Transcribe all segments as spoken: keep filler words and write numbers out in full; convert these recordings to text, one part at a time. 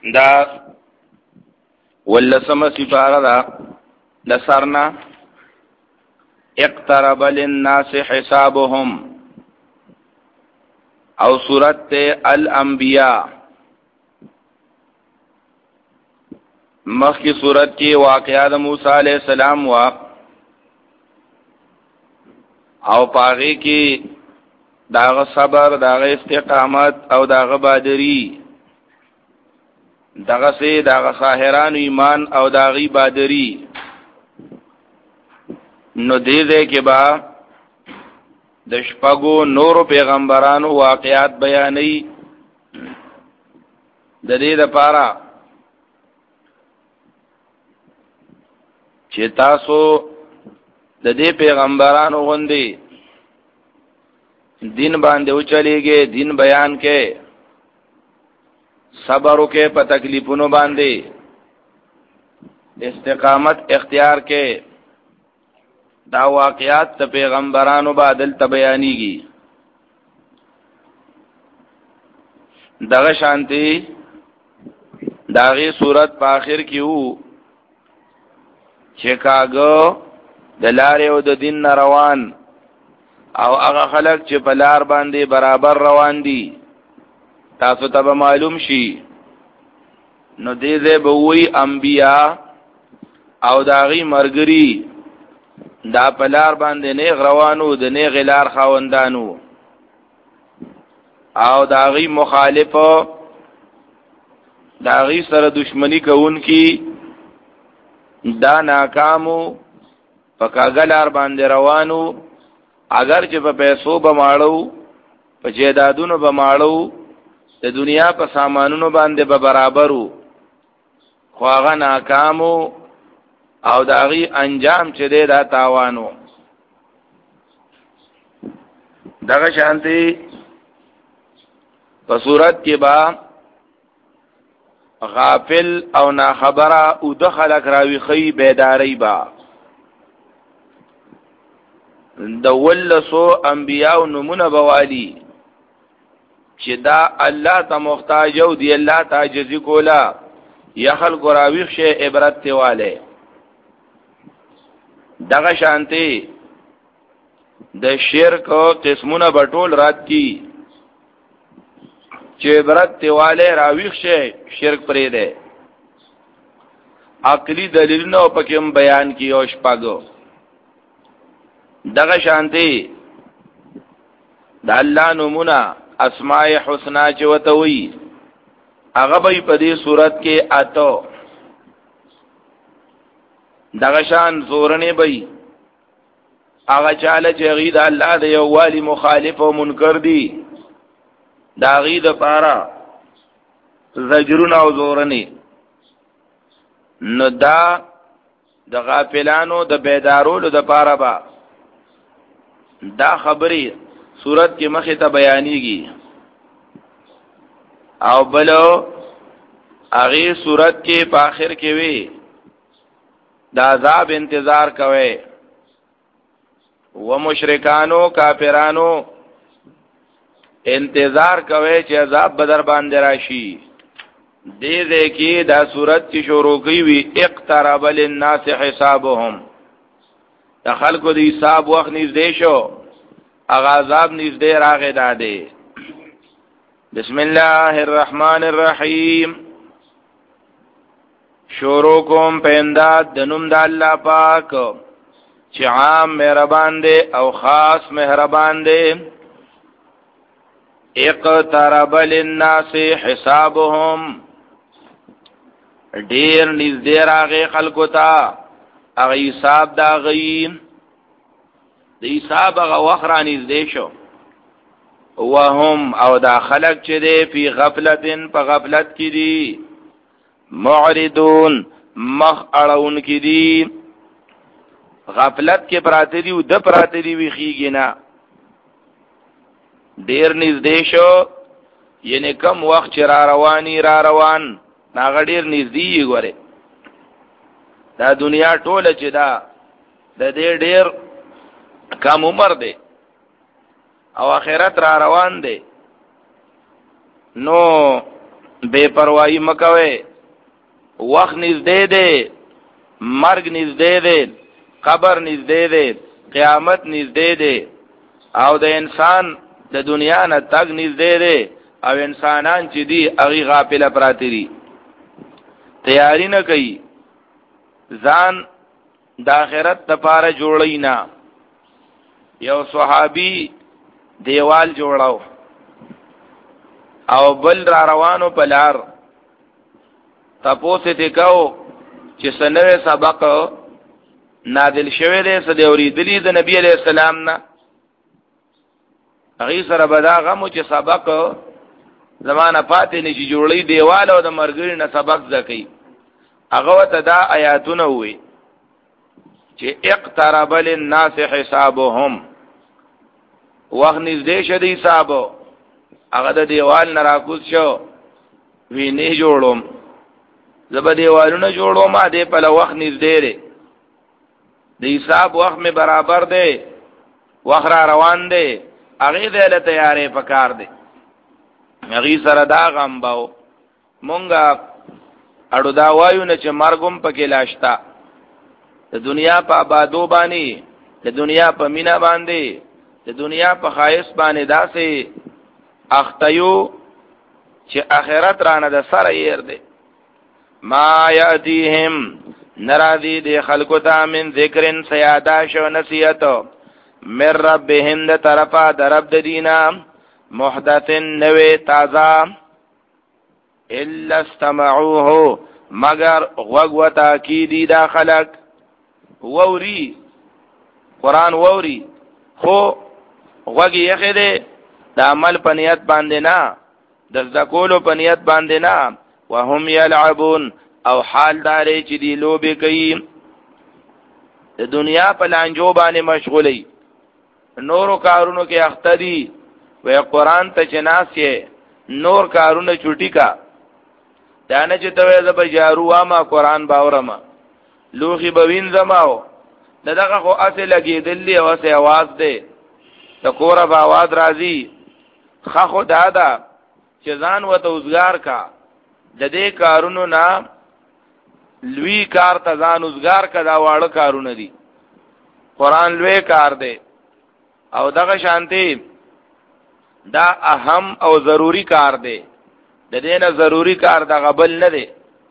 دا ولسم سپاره دا لسرنا اقترب للناس حسابهم او سورت الانبیاء مخی سورت کی واقعات موسیٰ علیہ السلام وا او پاغی کی داغ صبر داغ استقامت او داغ بادری داغ سی داغ ساحران ایمان او داغی بادری نو دیده که با د شپږو نورو پیغمبرانو واقعات بیانې د دې لپاره چې تاسو د دې پیغمبرانو غوندي دین باندې وچلېږئ، دین بیان کې صبر وکړئ، په تکلیفونو باندې استقامت اختیار کې دا واقعات ته پیغمبرانو بعدل ته بیانېږي. دغه شانتي داغه صورت په آخر کې وو چې کاغو د لارې او د دین روان او هغه خلک چې په لار باندې برابر روان دي تاسو ته معلوم شي. نو دې دې به وی انبیا او داغي مرګري دا پلار باندې نه روانو د نه غلار خاوندانو او داغي مخالفو داغي سره دشمنی کوونکی دا ناکامو پکاګلار باندې روانو اگر چې په پیسو بماړو په جیدادونو بماړو د دنیا په سامانونو باندې به برابرو خو هغه ناکامو او داغي انجام چې دی دا تاوانو. دغه شانتي په صورت کې با غافل او ناخبره او د خلق راوي خي بیداری با د ولسو انبیاء نمونه بوالی چې دا الله ته محتاج او دی الله ته عاجزي کولا یا خلق راوي شي عبرت تیواله. دغه شانتی د شرک قسمونه بټول رات کی چې عبرت تیواله راویخ شي شرک پرې ده. عقلی دلیلونه پکې بیان کی او شپږو. دغه شانتی د الله نمونه اسماء الحسنا چې وتوي هغه به په دې صورت کې اته. دغه شان زورنه بئی هغه چاله چې غید الله د یو والی مخالف او منکر دی دا غید پارا زجرون او زورنه. نو دا د غافلانو د بیدارولو د پارا با دا خبرې صورت کې مخه ته بیانېږي او بلو هغه صورت کې په آخر کې وی دا عذاب انتظار کوي و مشرکانو کافرانو انتظار کوي چې عذاب بدر باندې راشي. دې دې کې دا صورت چې شروع کوي وی اقترب للناس حسابهم د خلکو د حساب وخت نږدې شو هغه عذاب نږدې راغی. دا دی بسم الله الرحمن الرحیم شروع کوم په امداد د نوم د الله پاک چې عام مهربان دی او خاص مهربان دی. اقترب للناس حسابهم ډیر نږدې راغی خلکو ته هغه حساب دا غي د حساب هغه وخت را نږدې شو. وهم او دا خلق چې دی په غفلتن په غفلت کې دي معرضون مخ اړون کی دي غفلت کې پراته دي او د پراته دي ویخیږي نه. ډیر نږدې شو یعنی کم وخت چې را رواني را روان ناغه ډیر نږدې غوړي. دا دنیا ټوله چې دا د دې ډیر کم عمر دی او آخرت را روان دی. نو بے پروايي مکوي، وخت نږدې دی، مرګ نږدې دی، قبر نږدې دی، قیامت نږدې دی، او د انسان د دنیا نه تګ نږدې دی، او انسانان چې دي هغه غافل پراته دي، تیاری نه کوي، ځان د آخرت لپاره جوړی نه. یو صحابي دیوال جوړاو او بل را روانو په لار، تاسو ته کو چې سنوي سبق نازل شوه دې سده اوریدلی د نبی علیہ السلام نه. هغه سره بدا غمو چې سبق زمانہ پاتې نشي جوړی، دیوال او د مرګري نه سبق زکې. هغه ته دا آیاتونه وې چې اقترب للناس حسابهم، وخت نږدې شه دی حساب. هغه د دیوال نه راکوز شو، وی نه جوړوم، زب دیوالونه جوړوم، ما دې په وخت نږدې دی، د حساب وخت می برابر دی، وخت را روان دی، هغه دې له تیارې پکار دی. هغه سره دا غم باو مونږه اړو دا وایو نه چې مرګم پکې لاشتا، د دنیا په آبادو باندې، د دنیا په مینا باندې، د دنیا په خایس باندې داسې اختیو چې آخرت رانه د سره ير دی. ما یاتیهم نرادی دی خلقو تا من ذکرن سیاداش و نصیحت من ربهم د طرفا د رب د دینا محدثن نوی تازا الا استمعوه مگر غوگ و تاکیدی دا خلق ووری قرآن ووری خو غوگی یخی دی دا عمل پنیت باندینا دزدکولو پنیت باندینا وهم یلعبون او حال داره چې دی لوبې کوي، د دنیا په لانجو باندې مشغولی، نورو کارونو کې اخته دي. وی قرآن ته چې ناس یې نور کارونه چوټی کا، دانه چې ته وې زب جارو واما قرآن باورما لوخي بوین زماو دغه خو اصل لګېدلې او اسه आवाज دی د کوره په आवाज راځي. خو خو دادا چې ځان وته اوسګار کا، د دې کارونو نه لوی کار ته ځان اوسګار کا، دا واړه کارونه دي. قرآن لوی کار دی او دغه شانتي دا اهم او ضروری کار دی، د دې نه ضروری کار دا غبل نه دی.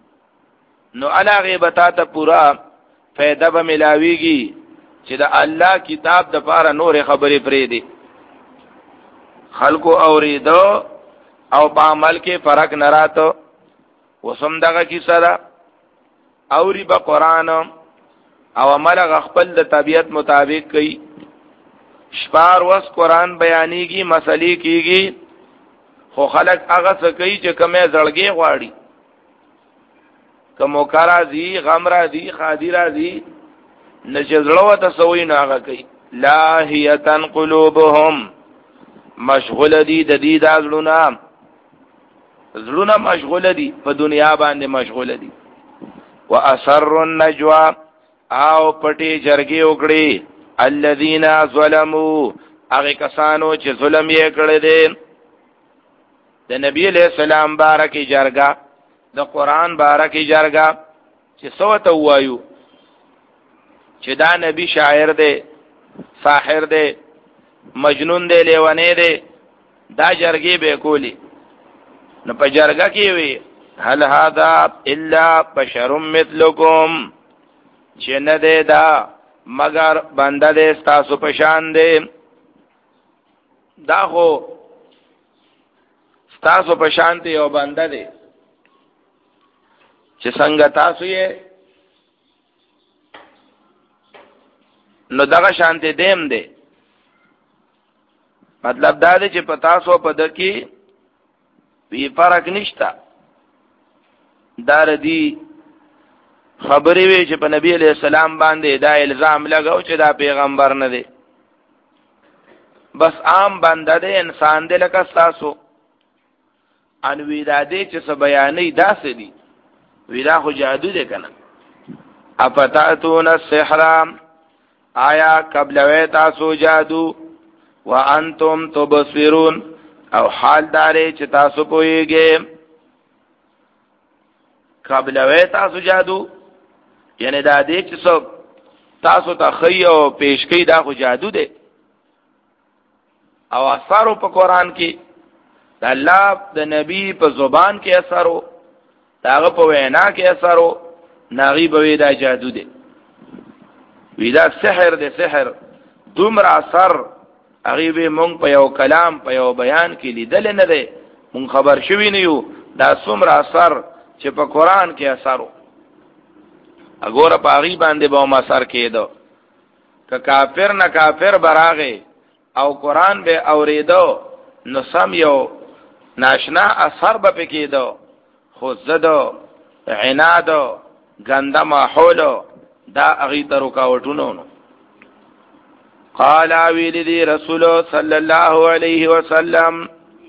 نو علاوه بتا ته پورا فائدہ به ملاويږي چې د الله کتاب د پاره نور خبرې پرې دي. خلقو اوریدو او په عمل کې فرق نه راته. وسم دغه کی سره اوری به قرآن او عمل خپل د طبیعت مطابق کوي. شپار وس قرآن بیانېږي، مسلې کیږي، خو خلق هغه څه کوي چې کومه زړګي غواړي، کومو کارا دي، غم را دي، خادي را دي، نجزړو ته سوي نه هغه کوي. لاهیتن قلوبهم مشغول دي د دې د زړونو زړونه مشغول دي، په دنیا باندې مشغول دي. واسر النجوا او پټي جرګي وکړي الذين ظلموا هغه کسانو چې ظلم یې کړی دی. د نبی علیہ السلام بارکی جرګه، د قرآن بارکی جرګه چې سوته وایو چې دا نبی شاعر دی، ساحر دی، مجنون دی، لیونی دی، دا جرګې به کولی. نو په جرګه کې وی هل هذا الا بشر مثلکم، چې نه دی دا مگر بنده دی ستاسو په شان دی. دا خو ستاسو په شان دی او بنده دی چې څنګه تاسو یې، نو دغه شانتی دیم دی. مطلب دا دی چې په تاسو په دکی وی فرق نشتا. دار دی خبرې وی چې په نبی علیہ السلام باندې دا الزام لګاو چې دا پیغمبر نه دی، بس عام بنده دی، انسان دی لکه تاسو. ان وی دا دی چې څه بیانې داسې دي، وی دا خو جادو دی کنه. افتاتون السحر آیا قبل وی تاسو جادو وانتم تبصرون او حال داري چې تاسو پوهیږئ. قبلوي تاسو جادو یعنی دا دې چې څو تاسو ته خي او پیش کوي دا خو جادو دی او اثر په قران کې د الله د نبی په زبان کې اثر داغه په وینا کې اثر ناغي به دا جادو دی ودا سحر دی سحر دومره اثر هغه به مونږ په یو کلام په یو بیان کې لیدل نه دی مونږ خبر شوی نه یو دا څومره اثر چې په قران کې اثر اګوره په هغه باندې به ما اثر کېدو که کافر نه کافر براغه او قران به اوریدو نو سم یو ناشنا اثر به پکېدو خو زدو عناد غنده ماحول دا هغه ته رکاوټونه نو قال ویل دی رسول صلی الله علیه وسلم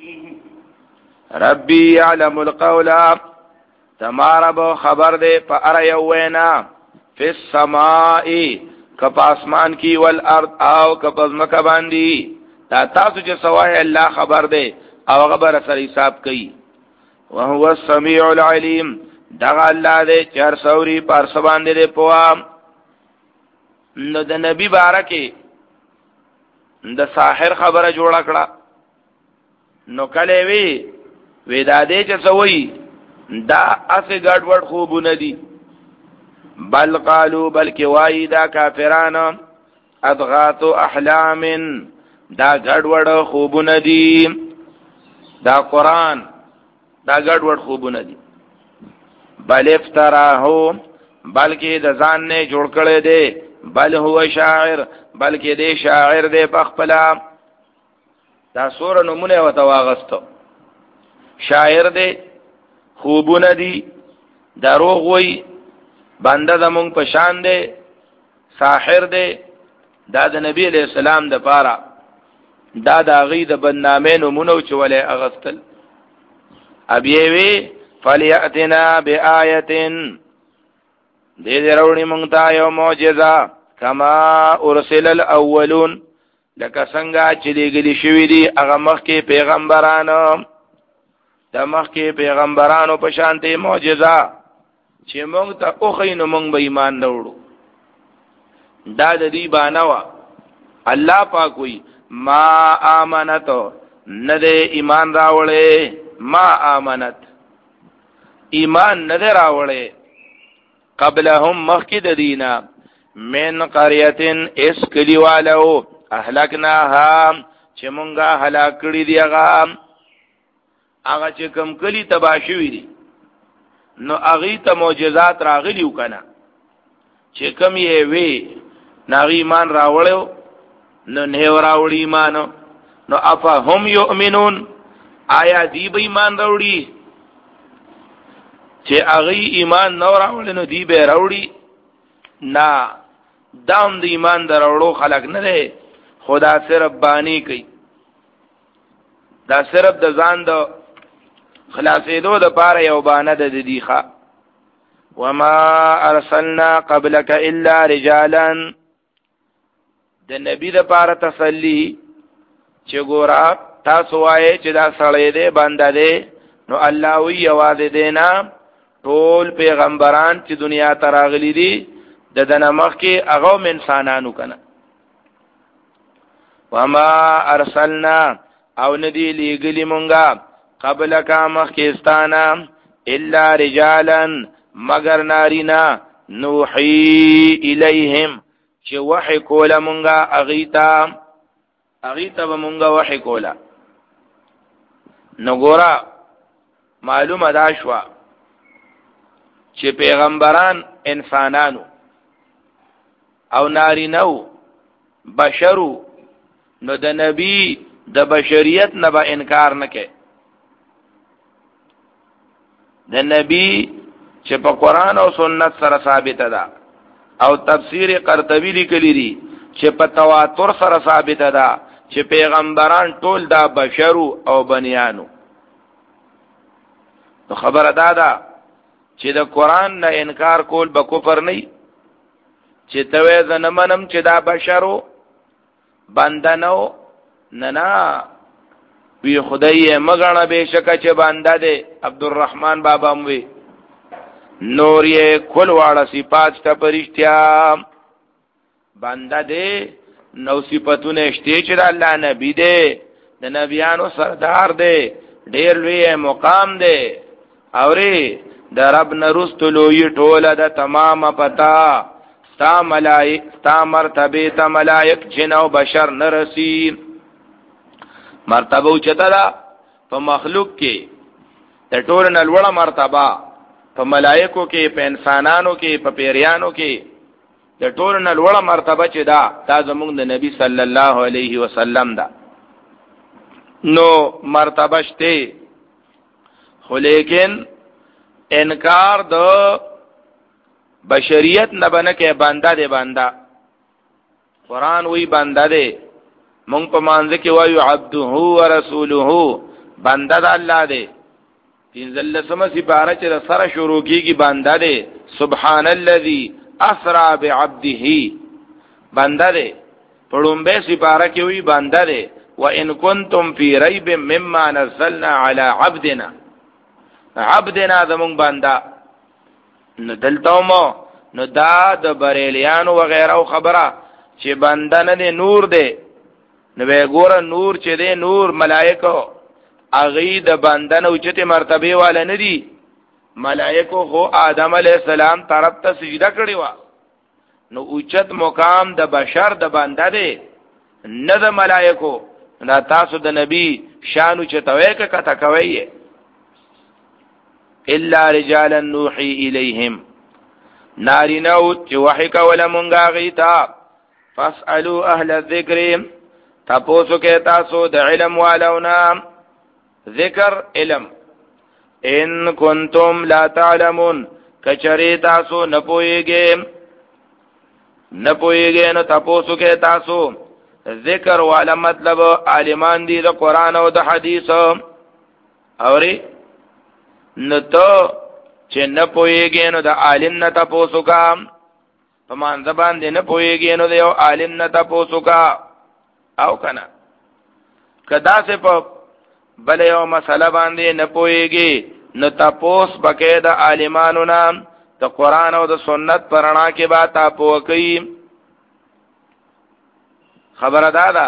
ربی یعلم القول تمہارا بو خبر دے پا یو وینا فی السمائی کپ آسمان کی والارض او کپ ازمکا باندی تا تاسو چه سوائی اللہ خبر دے او غبر سر حساب کئی وهو السمیع العلیم دغا اللہ دے چر سوری پارس باندے دے پوام نو دا نبی بارکی دا ساحر خبر جوڑا کڑا نو کلے وی وی دا دے چه سوئی دا اسی گڑ وڑ خوبو ندی بل قالو بلکی وائی دا کافران ادغاتو احلام دا گڑ وڑ خوبو ندی دا قرآن دا گڑ وڑ خوبو ندی بل افتراہو بلکی دا زان نے جوڑ کڑے دے بل هو شاعر بلکی دے شاعر دے پخپلا دا سور نمونه و تواغستو شاعر دے خوبونه دی دروغ وی بنده زمون پشان دی ساحر دی دا د نبی علیہ السلام د پاره دا د غید بدنامه نمونه چولې اغستل ابيوي فلياتنا بآیه دې درونی مونږ ته یو معجزه کما ارسل الاولون لکه څنګه چې لګلی شوی دی هغه مخکې پیغمبرانو د مخکې پیغمبرانو په شانته معجزه چې موږ ته اوخې نو موږ به ایمان وروړو دا د دې بانوا الله پاک وي ما امنت نه دې ایمان راوړې ما امنت ایمان نه راوړې قبلهم مخکې د دینا من قريه اس کلیوالو اهلکناها چې مونږه هلاک کړی دی هغه هغه چې کم کلی تباشوی دي نو هغه ته معجزات راغلیو کنه چې کم یې وی ناغي ایمان راوړیو نو نه راوړی ایمان نو افا هم یؤمنون آیا دی به ایمان راوړي چې هغه ایمان نو راوړل نو دی به راوړي نه دام د ایمان دراوړو خلق نه دی خدا صرف بانی کوي دا صرف د ځان د خلاصېدو د پاره یو بانه د دیخه وما ارسلنا قبلك الا رجالا د نبی د پاره تسلی چې ګورا تاسو وایي چې دا سړی دی بنده دی نو الله وی یواز دینا ټول پیغمبران چې دنیا ته راغلي دي د دنمخ کې هغه انسانانو کنه وما ارسلنا او ندی لګلی مونږه قبل کا مخکستانا الا رجالا مگر نارینا نوحی الیہم چې وحی کولا مونږه اغیتا اغیتا به مونږه وحی کولا نګورا معلومه دا شوا چې پیغمبران انسانانو او نارینو بشرو نو د نبی د بشریت نه به انکار نکې د نبی چې په قران او سنت سره ثابت ده او تفسیر قرطبی لیکلی دي چې په تواتر سره ثابت ده چې پیغمبران ټول دا بشرو او بنیانو نو خبره ده ده چې د قران نه انکار کول به کفر نه چې توې زنمنم چې دا بشرو بندنو نه نه وی خدای مګنه به شکه چې بنده ده عبدالرحمن بابا موي نور یې کل واړه صفات ته پرشتیا بنده دی نو صفاتونه شته چې د الله نبی دی د نبیانو سردار دی ډیر لوی مقام دی اوري د رب نرستلو ی ټوله د تمام پتا ستا ملائک ستا مرتبه ته ملائک جن او بشر نرسی مرتبه اوچته ده په مخلوق کې د ټول نه لوړه مرتبه په ملائکو کې په انسانانو کې په پیریانو کې د ټول نه لوړه مرتبه چې ده دا زموږ د نبی صلی الله علیه وسلم ده نو مرتبه شته خو لیکن انکار د بشریت نه بنه کې بنده دی بنده قرآن وی بنده دی مونږ په مانځ کې وایو عبده و رسوله بنده د الله دی پنځل سم سپاره چې سره شروع کیږي بنده دی سبحان الذي اسرا بعبده بنده دی پړومبه سپاره کې وی بنده دی وان کنتم فی ریب مما نزلنا علی عبدنا عبدنا زمون بنده نو دلته مو نو دا د بریلیانو وغیرہ خبره چې بنده نه دی نور دی نو به ګوره نور چې دی نور ملائکه اغه د بنده نه اوچته مرتبه والا نه دی ملائکه خو آدم علی السلام طرف ته سجده کړی و نو اوچت مقام د بشر د بنده دی نه د ملائکه دا تاسو د نبی شانو چې توې کا کته کوي الا رجالا نوحي اليهم نارینو چې وحی کوله مونږه غیتا فاسالوا اهل الذکر تاسو کې تاسو د علم والونا ذکر علم ان کنتم لا تعلمون کچری تاسو نه پويږئ نه پويږئ نو تاسو کې تاسو ذکر والا مطلب عالمان دي د قران او د حديث اوري نو ته چې نه پويږي نو د عالم نه تاسو کا په مان زبان دي نه پويږي نو د یو عالم نه تاسو کا او کنه کدا سے په بل یو مسله باندې نه پويږي نو تاسو بکې د عالمانو نام د قران او د سنت پرانا کې با تاسو کوي خبره دادا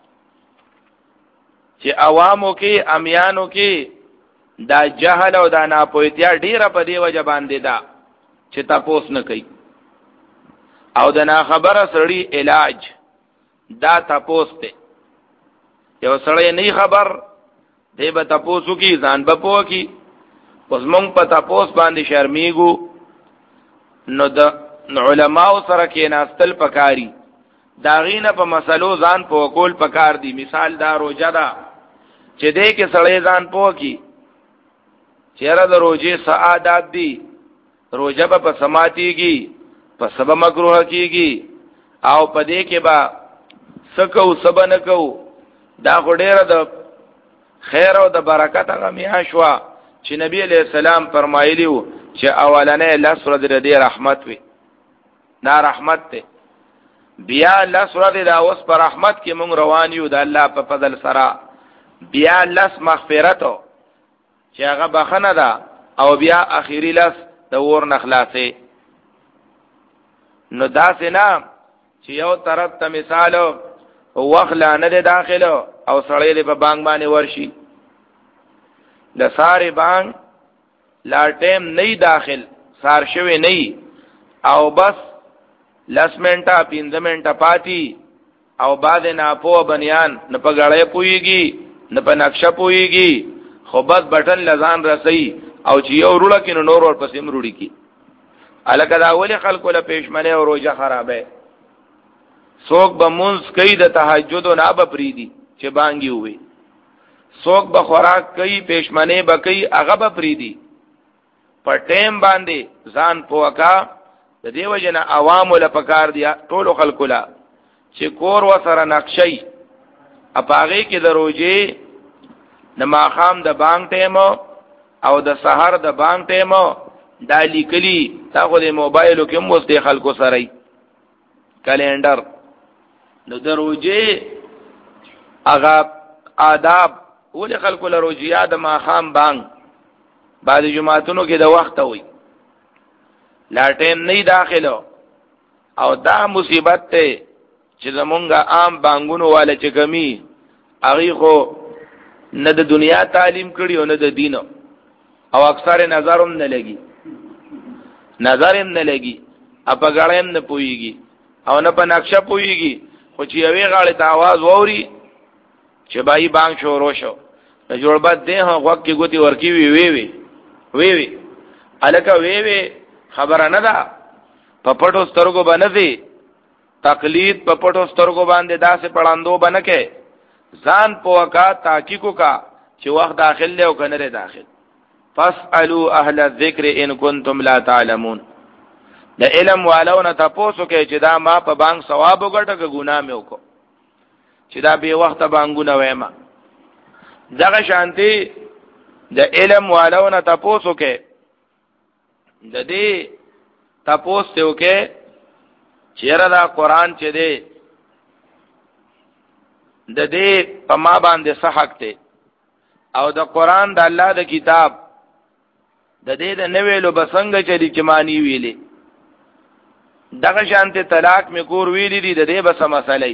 چې عوامو کې امیانو کې دا جهل او دا ناپوهتیا ډیره په دی وجه باندې دا چې تاسو نه کوي او دا نه خبره سړی علاج دا تاسو ته یو سړی نه خبر دی به تاسو کې ځان به پوه کی پس مونږ په تاسو باندې شرمېګو نو د علماء سره کې ناستل پکاري داغینه په مسلو ځان په کول پکار دی مثال دا روزه ده چې دې کې سړی ځان پوه کی چیرې د روزه سعادت دی روزه په سماتيږي په سبب مکروه کیږي او په دې کې با سکو سبن کو دا غډېره د خیر او د برکت هغه میاشوا چې نبی علیہ السلام فرمایلیو چې اولنې لس ورځې د رحمت وي دا رحمت ته بیا لس ورځې دا اوس پر رحمت کې مونږ روان یو د الله په فضل سره بیا لس مغفرت چې هغه بخنه ده او بیا اخیری لس د ور نخلاصې نو داسې نه چې یو طرف ته مثال وخلا نه ده داخله او سړی په بانګ باندې ورشي د ساري بانګ لا ټیم نه داخل سار شوی نه او بس لس منټه پنځه منټه پاتی او بعد نه په بنیان نه په غړې پويږي نه په نقشه پويږي خو بس بٹن لزان رسي او چې یو روړه کینو نور ور پسې مروړي کی الکه دا اولی خلکو له پېشمنه او روزه خرابه څوک به مونږ کوي د تهجد او نه بپریدي چې بانګي وي څوک به خوراک کوي پېشمنه به کوي هغه بپریدي په ټیم باندې ځان پوکا د دیو جن عوام له پکار دی ټول خلکو لا چې کور وسره نقشي اپاغه کې دروځي د ماخام د بانک ټیم او د سحر د بانک ټیم دا لیکلي تاغه د موبایل کې مو د خلکو سره کلندر نو دروځي اغا آداب ول خلکو له روجیا د ماخام بانک بعد جمعهتونو کې د وخت وي لاټین نه داخلو او دا مصیبت ته چې زمونږه عام بانګونو والا چې کمی هغه خو نه د دنیا تعلیم کړي او نه د دین او اکثر نظرم نه لګي نظرم نه لګي اپا غړم نه پويږي او نه په نقشه پويږي خو چې یوې غاړه ته आवाज ووري چې بای بانګ شروع شو د جوړبد ده هغه کې ګوتی ورکی وی وی وی وی وی الکه وی وی خبره نه ده په پټو سترګو باندې تقلید په پټو سترګو باندې داسې پړاندو بنکه ځان پوکا تحقیقو کا چې وخت داخل له او کنه داخل فاسالو اهل الذکر ان کنتم لا تعلمون د علم والونه تاسو کې چې دا ما په بانک ثواب وګټه که ګناه مې وکړو چې دا به وخت بانګونه وایم دغه شانتي د علم والونه تاسو کې د دې تاسو ته وکړي چیرې دا قران چې دی د دې په ما باندې صح حق ته او د قران د الله د کتاب د دې د نوېلو بسنګ چې د چمانی ویلې دغه شانته طلاق می کور ویلې دي د دې بس مسلې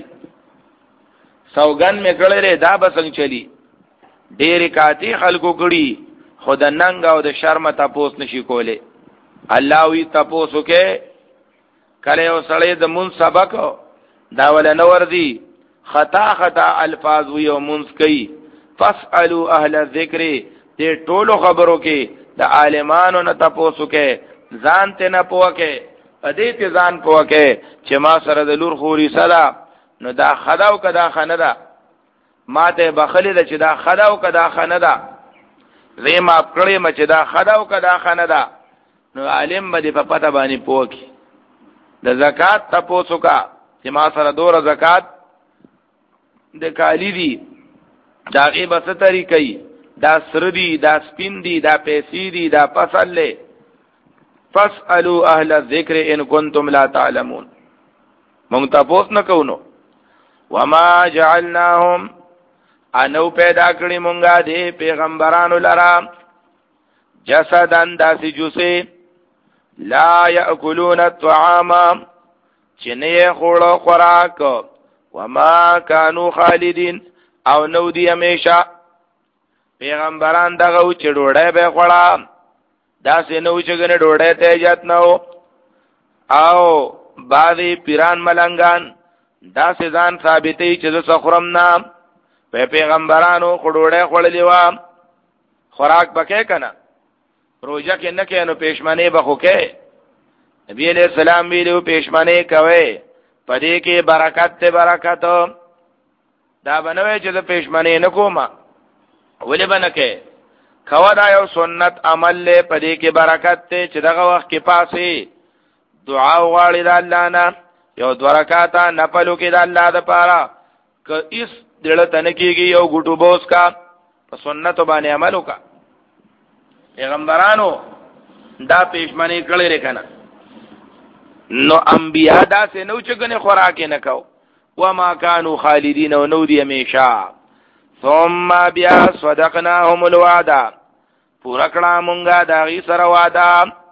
سوګن می کړلې دا بسنګ چلی ډېر کاتی خلکو کړي خود ننګ او د شرم تپوس نشي کوله الله وی تپوسو کې کله او سړی د مون سبق دا ول نور دي خطا خطا الفاظ وی او منس کوي فاسالو اهل الذکر دې ټولو خبرو کې د عالمانو نه تپوسو کې ځان ته نه پوکه ادې ته ځان پوکه چې ما سره د لور خوري صدا نو دا خداو کدا خنه ده ما ته بخلی ده چې دا خداو کدا خنه ده زم اپ کړې م چې دا خداو کدا خنه ده نو عالم باندې په پته باندې پوکي د زکات تپوسو کا چې ما سره دوره زکات د کالی دی دا غیبه ستری کوي دا سردی دا سپین دی دا پیسی دی دا پسل لے فاسألو اهل الذکر ان کنتم لا تعلمون مونږ تاسو نه کوو وما جعلناهم انو پیدا کړی مونږه دې پیغمبرانو لرا جسدن داسی جوسه لا یاکلون الطعام چې نه خورو خوراک وما كانوا خالدین او نو دی همیشه پیغمبران دغه چې ډوړې به خوړه دا سينو چې ګنه ډوړې ته اجازه نو او بعضی پیران ملنګان دا سزان ثابتې چې زه سخرم نام په پیغمبرانو خډوړې خړلې و خوراک پکې کنه روزه کې نه کې نو پېشمنه بخو کې نبی عليه السلام ویلو پېشمنه کوي پدې کې برکت ته برکت دا بنوي چې د پېشمنه نه کومه ولې بنکه خوا دا یو سنت عمل له پدې کې برکت ته چې دغه وخت کې پاسې دعا وغواړي د الله نه یو دوه رکعاته نفلو کې د الله د پاره ک اس دړه تن کېږي یو ګټو بوس کا په سنت باندې عمل وکا پیغمبرانو دا پېشمنه کړي رکنه نو انبیاء دا سه نو چګنه خوراک نه کو وما كانوا خالدين ونو دي همیشه ثم بیا صدقناهم الوعدا پورا کړه مونږه دا غي سره وعده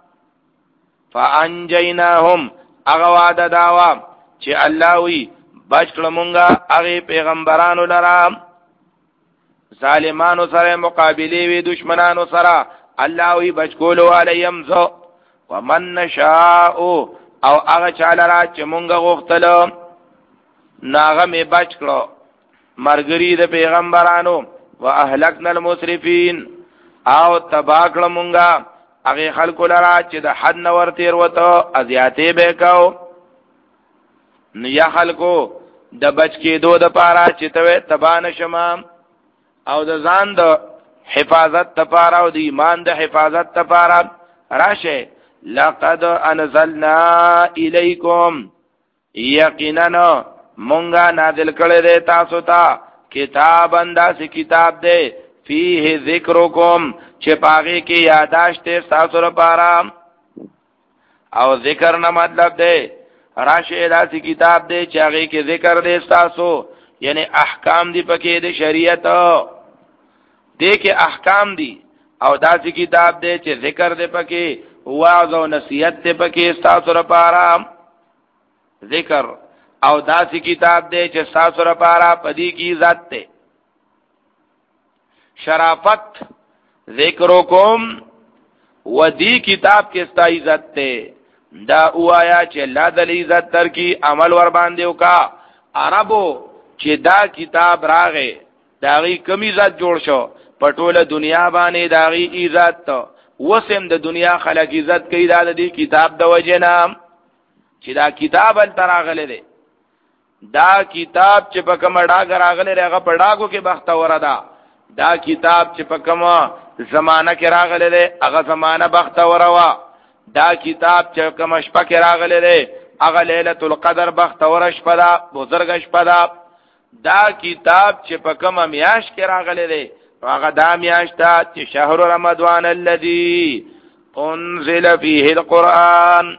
فانجیناهم هغه وعده داوا چې الله وی بچ کړه مونږه هغه پیغمبرانو لرا ظالمانو سره مقابله وی دشمنانو سره الله وی بچ کولو علیم ذو ومن نشاء او هغه چاله را چې مونږه غوښتلو ناغه می بچ کړو مرګری د پیغمبرانو واهلكنا المسرفين او تباکړه مونږه هغه خلکو لرا چې د حد نور تیر وته ازیاتې به کاو نو یا خلکو د بچ کېدو د پاره چې ته تبان شمه او د ځان د حفاظت لپاره او د ایمان د حفاظت لپاره راشه لقد انزلنا الیکم یقینا مونږه نازل کړی دی تاسو ته کتاب انداز کتاب دی فيه ذکرکم چې پاغه کې یاداشت تاسو لپاره او ذکر نه مطلب دی راشه داسې کتاب دی چې هغه کې ذکر دی تاسو یعنی احکام دی پکې د شریعت دی کې احکام دی او داسې کتاب دی چې ذکر دی پکې واعظ او نصیحت ته پکې تاسو لپاره ذکر او داسې کتاب دی چې تاسو لپاره پدې کې عزت ته شرافت ذکرکم ودی کتاب کې ستا عزت ته دا اوایا چې الله د عزت تر کی عمل ور باندې وکا عربو چې دا کتاب راغې داغي کم عزت جوړ شو پټوله دنیا باندې داغي عزت وسم د دنیا خلک عزت کوي دا د کتاب د وجنا چې دا کتاب ال تراغله دی دا کتاب چې په کومه ډاګ راغله هغه په ډاګو کې بختور ده دا کتاب چې په کومه زمانہ کې راغله دی هغه زمانہ بختور وا دا کتاب چې کومه شپه کې راغله دی هغه ليله القدر بختور شپه ده بزرګ شپه ده دا کتاب چې په کومه میاش کې راغله دی هغه دا میاش ته چې شهر رمضان الذي انزل فيه القرآن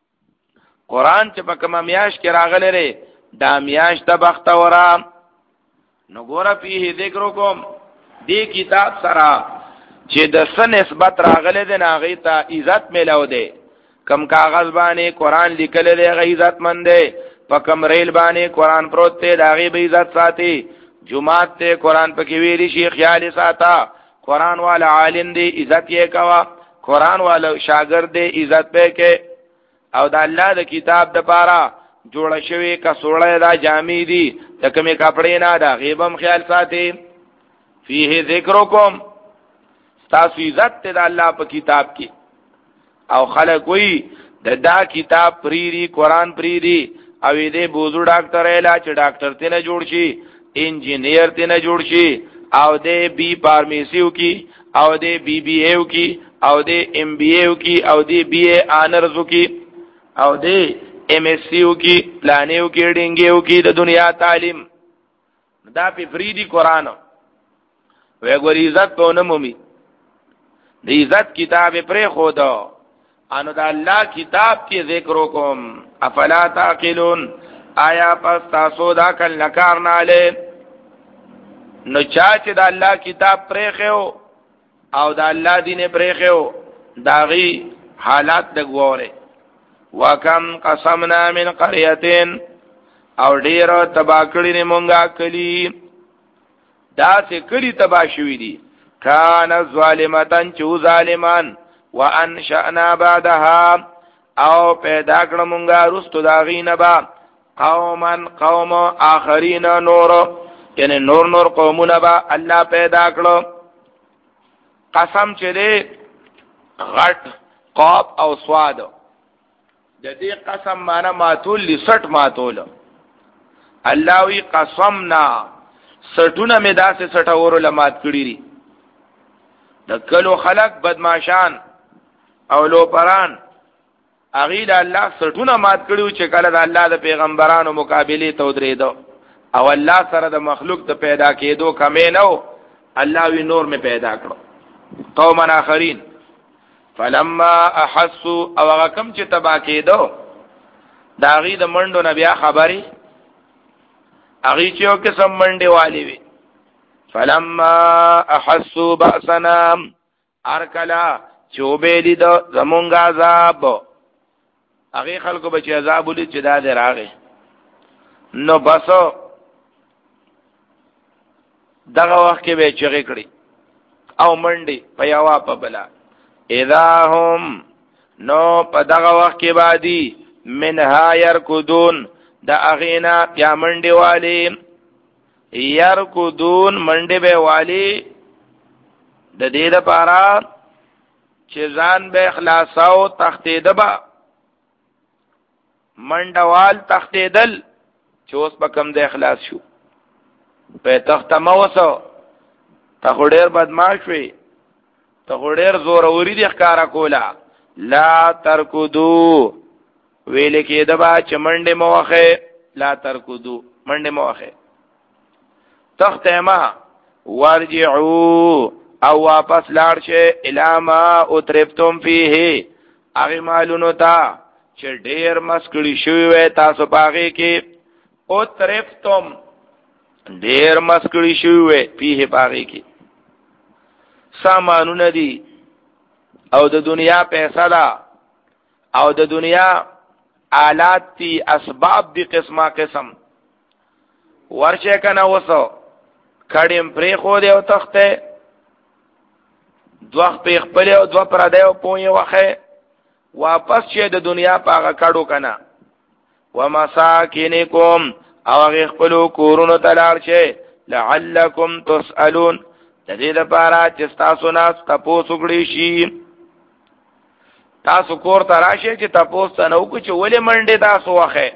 قرآن چې په کومه میاش کې راغله دی دا میاش ته بختور نو ګوره فيه ذکرکم دی کتاب سره چې د سن نسبت راغله دی ناغی ته عزت ملو دی کم کاغذ باندې قرآن لیکل دی غی عزت مند دی په کم ریل باندې قرآن پروت دی داغی به عزت ساتي جمعات ته قرآن پکې ویلی شي خیال ساته قرآن والا عالم دی عزت یې کوا قرآن والا شاګرد دی عزت پې کې او د الله د کتاب د پاره جوړ شوی کڅوړه دا جامې دي د کومې کپڑے نه دا غیبم خیال ساتي فيه ذکرکم تاسو عزت ته د الله په کتاب کې او خلک وی د دا کتاب پریری قرآن پریری او دې بوزو ډاکټر اله چې ډاکټر ته نه جوړ شي انجینیر ته نه جوړ شي او دې بی فارمیسیو کی او دې بی بی ایو کی او دې ایم بی ایو کی او دې بی ای آنرزو کی او دې ایم ایس سیو کی پلانیو کی ډینګیو کی د دنیا تعلیم دا په فریدي قرآن وی ګوري عزت په نومي د عزت کتاب پرې خود انو د الله کتاب کې ذکر وکم افلا تعقلون آیا پس تاسو دا کل نکار نه له نو چا چې د الله کتاب پرې خو او د الله دین پرې خو داغي حالات د ګوره وکم قسمنا من قريه او ډیر تباکړی نه مونږه کلی دا څه کلی تبا شوی دي کان ظالمتن چو ظالمان وانشأنا بعدها او پیدا کړه مونږه رستو داغي نه با قوما قوم آخرین نور یعنی نور نور قومونه با الله پیدا کړو قسم چې دې غټ قاف او صاد د دې قسم معنا ماتول لسټ ماتول الله وی قسمنا سټونه می داسې سټور لمات کړی دي د کلو خلق بدمعشان او لو پران اغیل الله سټونه مات کړیو چې کله د الله د پیغمبرانو مقابله ته ودرېدو او الله سره د مخلوق ته پیدا کېدو کمې نو الله وی نور می پیدا کړو قوم اخرین فلما احسوا او هغه کم چې تبا کېدو دا غي د منډو نه بیا خبري اغي چې یو قسم منډي والی وي فلما احسوا بأسنا ارکلا چوبېلی د زمونږ عذاب اغي خلکو به چې عذاب ولې چې دا دراغه نو بسو دغه وخت کې به چغې کړی او منډي په یوا په بلا اذا هم نو په دغه وخت کې بعدي منها يركضون دا اغینا یا منډي والی يركضون منډي به والی د دې لپاره چې ځان به اخلاصاو تختیده با منډوال تختیدل چې اوس په کم د اخلاص شو په تخت موسو ته ډېر بدمعاش وي ته ډېر زور اوري دي ښکارا کولا لا ترکدو ویل کې دبا چې منډه موخه لا ترکدو منډه موخه تخت ما ورجعوا او واپس لاړ شه الاما اترفتم فيه هغه مالونو ته چې ډېر مسکړی شوی وي تاسو پاغه کې اترفتم ډېر مسکړی شوی وي په پاغه کې سامانونه دي او د دنیا پیسې ده او د دنیا آلات تی اسباب دی قسمه قسم ورشه کنه وسو کډیم پری خو دی او تخته دوخ په خپل او دو پر دی او پوی وخه واپس چې د دنیا پاغه کډو کنه ومساکینکم او خپل کورونو تلار شه لعلکم تسالون د دې لپاره چې تاسو نه تاسو وګړي شي تاسو کور ته راشئ چې تاسو ته نو کو چې ولې منډه تاسو واخه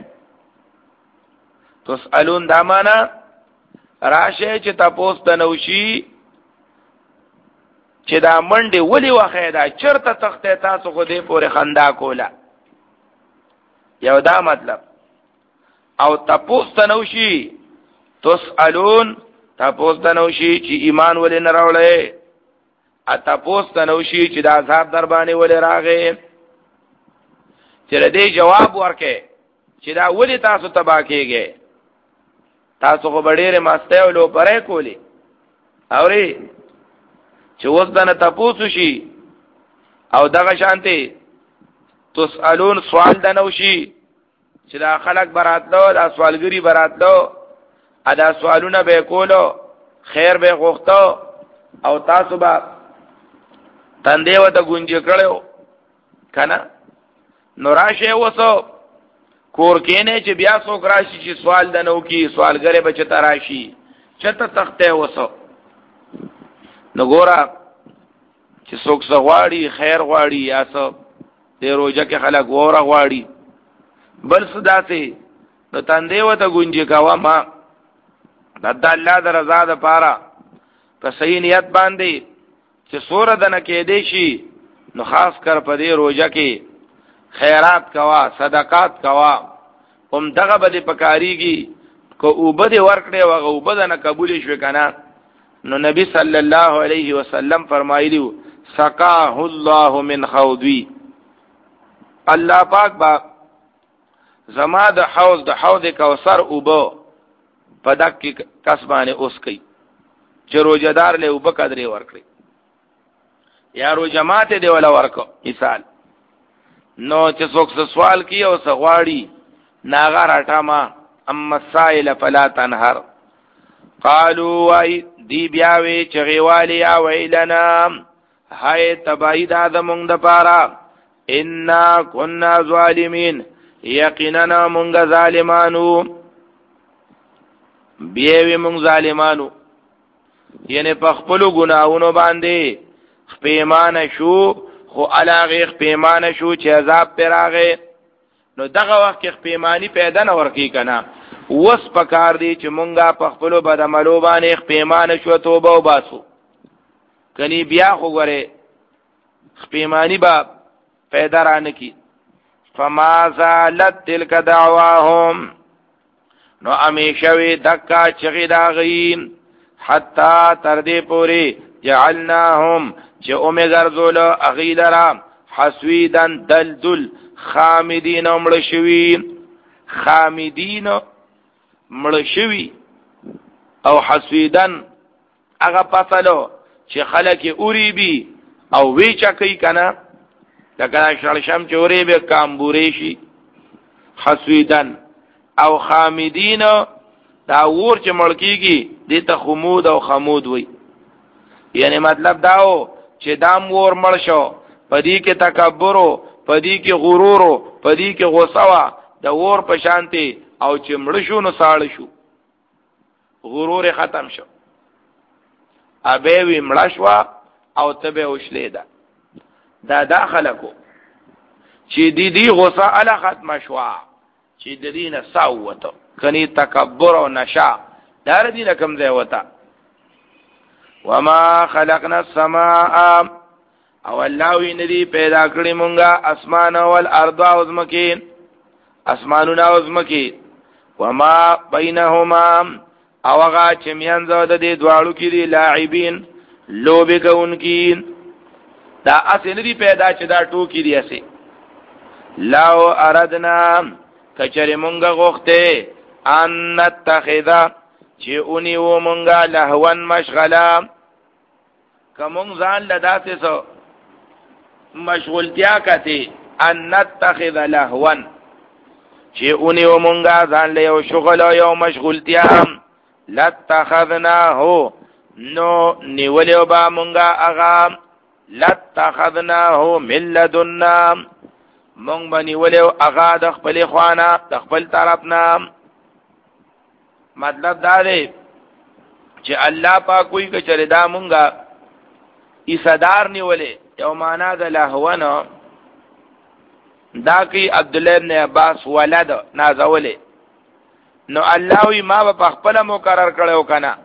تسالون دا معنا راشئ چې تاسو ته نو شي چې دا منډه ولې واخه دا چرته تخته تاسو خو دې پورې خندا کوله یو دا مطلب او تاسو ته نو شي تسالون تاسو ته نو شي چې ایمان ولې نه راوړې اته پوس ته نو شي چې دا عذاب در باندې ولې راغې چې دې جواب ورکې چې دا ولې تاسو تبا کېږئ تاسو خو ډېرې ماسته او لو پرې کولې اوري چې اوس دنه تاسو شي او دغه شانتي تسالون سوال د نو شي چې دا خلک براتلو دا سوالګری براتلو ادا سوالونه به کولو خیر به غوښتو او تاسو به تندې و ته گونجې کړو کنه نو راشه وسو کور کې نه چې بیا څوک راشي چې سوال د نو کی سوالګره بچ ته راشي چته تخته وسو نو ګورا چې څوک سغواړي خیر غواړي یا څو د روزه کې خلک ګوره غواړي بل صدا سي نو تندې و ته گونجې کاوه ما د الله د رضا د پاره په صحیح نیت باندې چې سوره دنه کې دی شي نو خاص کر په دې روزه کې خیرات کوا صدقات کوا هم دغه به پکاريږي کو وبد ورکړي وغه وبد نه قبول شي کنه نو نبی صلی الله علیه وسلم فرمایلی سقاه الله من خوضی الله پاک با زما د حوض د حوض کوثر وبو په دک کې کسبانه اوس کوي چې روزدار له وب قدرې ورکړي یا رو جماعت دی ولا ورکو مثال نو چې څوک سوال کی او سغواړي ناغه راټما اما السائل فلا تنهر قالوا اي دی بیاوي چې غیوالي یا ویلنا هاي تبعید ادمون د پاره ان كنا ظالمين یقینا مونږ ظالمانو بیاوي مونږ ظالمانو یعنی په خپل ګناہوں باندې پیمانه شو خو علاغه پیمانه شو چې عذاب پر راغې نو دغه وخت کې پیمانی پیدا نه ورکی کنه وس پکار دی چې مونږه په خپل بد عملو باندې پیمانه شو توبه وباسو کني بیا خو غره پیمانی با پیدا رانه کی فما زالت تلک دعواهم نو امیشوی دکا چغی داغیم حتی تردی پوری جعلناهم چې اومه ګرځول اغیلرا حسویدن دلدل خامدین مړ شوی خامدین مړ شوی او حسویدن هغه پاتلو چې خلک اوري بي او وی چکی کنه لکه شړشم چوري به کامبوري شي حسویدن او خامدین دا ور چې مړکیږي دته خمود او خمود وي یعنی مطلب داو چې دام ور مړ شو پدې کې تکبر پدې کې غرور پدې کې غوسه وا د ور په شانتي او چې مړ شو نو ساړ شو غرور ختم شو ابه وی مړ شو او تبه وشلې ده دا داخله کو چې دې دې غوسه اله ختم شو چې د دینه ساوته کني تکبر او نشا دار دینه کم ځای وتا وما خلقنا السماء او الله وی ندی پیدا کړی مونږه اسمان او الارض او زمکین اسمانونه او زمکی وما بینهما او هغه چې میانځو د دې دواړو کې دي لاعبین لوبه کوونکی دا اصل ندی پیدا چې دا ټوکی دی اسه لو اردنا کچری مونږه غوخته ان نتخذا چې اونی و مونږه لهوان مشغلا کوم ځان لداسه سو مشغولتیا کته ان نتخذ لهوا چې اونې ومونږه ځان له یو شغل او یو مشغولتیا لاتخذناه نو نیولیو با مونږه اغا لاتخذناه من لدنا مونږ باندې ولیو اغا د خپل خوانا د خپل طرفنا. مطلب دا دی چې الله پاک کوئی کچره دا مونږه ایصدار نیولې یو معنا د لهونه دا کی عبد الله ابن عباس ولد نازولې نو الله وی ما په خپل مقرر کړو کنه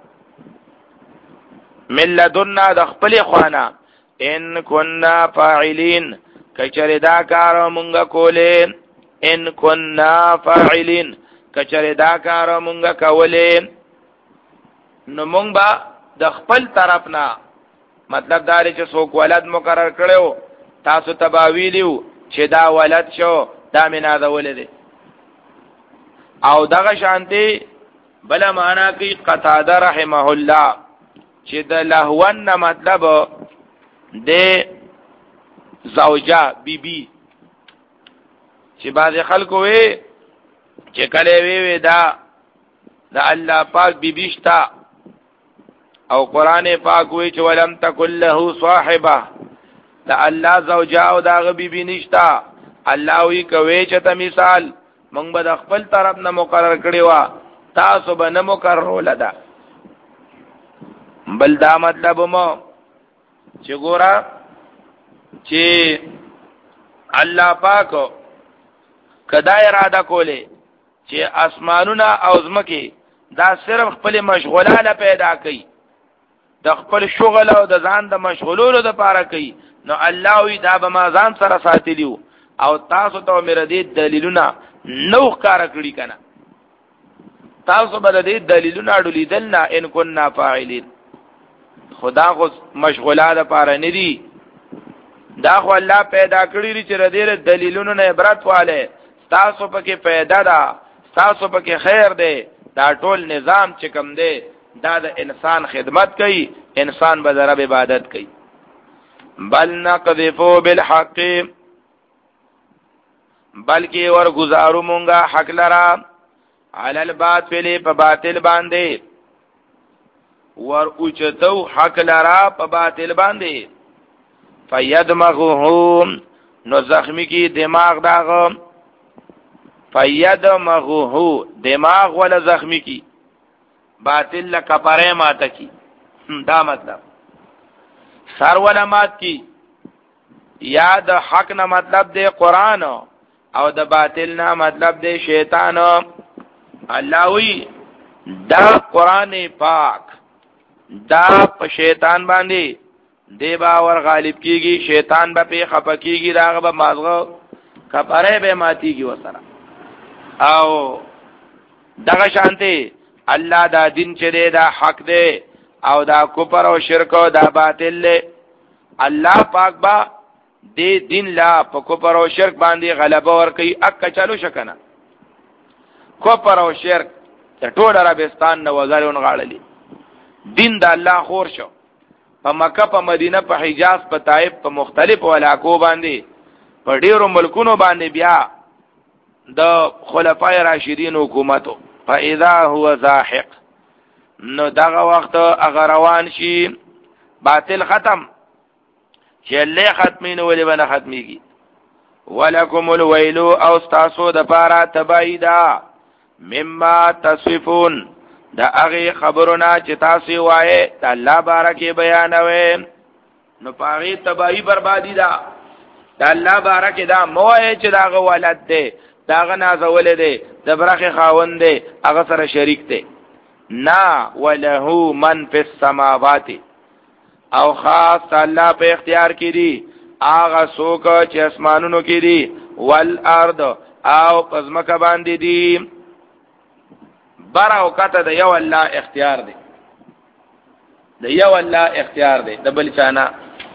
من لدنا د خپل خوانا ان كنا فاعلين کچره دا کار مونږه کولې ان كنا فاعلين کچره دا کار مونږه کولې نو مونږ با د خپل طرفنا مطلب دا لري چې څوک ولد مقرر کړو تاسو تباویلیو چې دا ولد شو دا مینا دا ولید او دغه شانتي بل معنا کوي قتاده رحمه الله چې د لهون مطلب د زوجه بی بی چې بعض خلکو وي چې کله وی وی دا د الله پاک بی بی شتا او قران پاک وی چې ولم تکل له صاحبه دا الله زوجه او دا غبی بی نشتا الله وی کوي چې ته مثال مونږ به د خپل طرف نه مقرر کړی وا تاسو به نه مقرر ولدا بل دا مطلب مو چې ګورا چې الله پاک کدا اراده کوله چې اسمانونه او زمکه دا صرف خپل مشغولاله پیدا کوي د خپل شغل او د ځان د مشغولولو د پاره کوي نو الله وی دا به ما ځان سره ساتلیو او تاسو ته مې ردی دلیلونه نو ښکارا کړی کنه تاسو به دې دلیلونه اډولیدل نه ان كنا فاعلین خدا خو مشغوله د پاره نه دی دا خو الله پیدا کړی چې ردی دلیلونه نه عبرت والے تاسو پکې پیدا ده تاسو پکې خیر ده دا ټول نظام چې کوم دی دا د انسان خدمت کوي انسان به رب عبادت کوي. بل نقذفو بالحق بلکې ور گزارو مونږه حق لرا علی الباطل په باطل باندې ور اوچتو حق لرا په باطل باندې فیدمغه نو زخمی کی دماغ داغه فیدمغه دماغ ولا زخمی کی باطل لکپره ماته کی دا مطلب سر ولا مات کی یاد حق نه مطلب دی قران او د باطل نه مطلب دی شیطان. الله وی دا قران پاک دا په شیطان باندې دی باور غالب کیږي شیطان به په خپکیږي راغه به مازغه کپره به ماتیږي وسره او دغه شانته الله دا دین چې دی دا حق دی او دا کفر او شرک او دا باطل له الله پاک با دې دین لا په کفر او شرک باندې غلبه ور کوي اک چالو شکنه کفر او شرک د ټول عربستان نو وزارون غاړلی دین د الله خور شو په مکه په مدینه په حجاز په طائف په مختلفو علاقو باندې په ډیرو ملکونو باندې بیا د خلفای راشدین حکومتو فاذا هو زاحق نو دغه وخت اگر روان شي باطل ختم چې له ختمینه ولې باندې ختميږي ولکم الویل او استاسو د پارا تبایدا مما تصفون دا هغه خبرونه چې تاسو وایي د الله بارکه بیانوي نو پاره تباہی بربادی دا د الله بارکه دا موه چې داغه ولادت دی داغه نازول دی د برخه خاوند دی هغه سره شریک دی نا وله من فی السماوات او خاص الله په اختیار کې دی هغه څوک چې اسمانونو کې دی والارض او پزمکه باندې دی بار او کته د یو الله اختیار دی د یو الله اختیار دی د بل چانا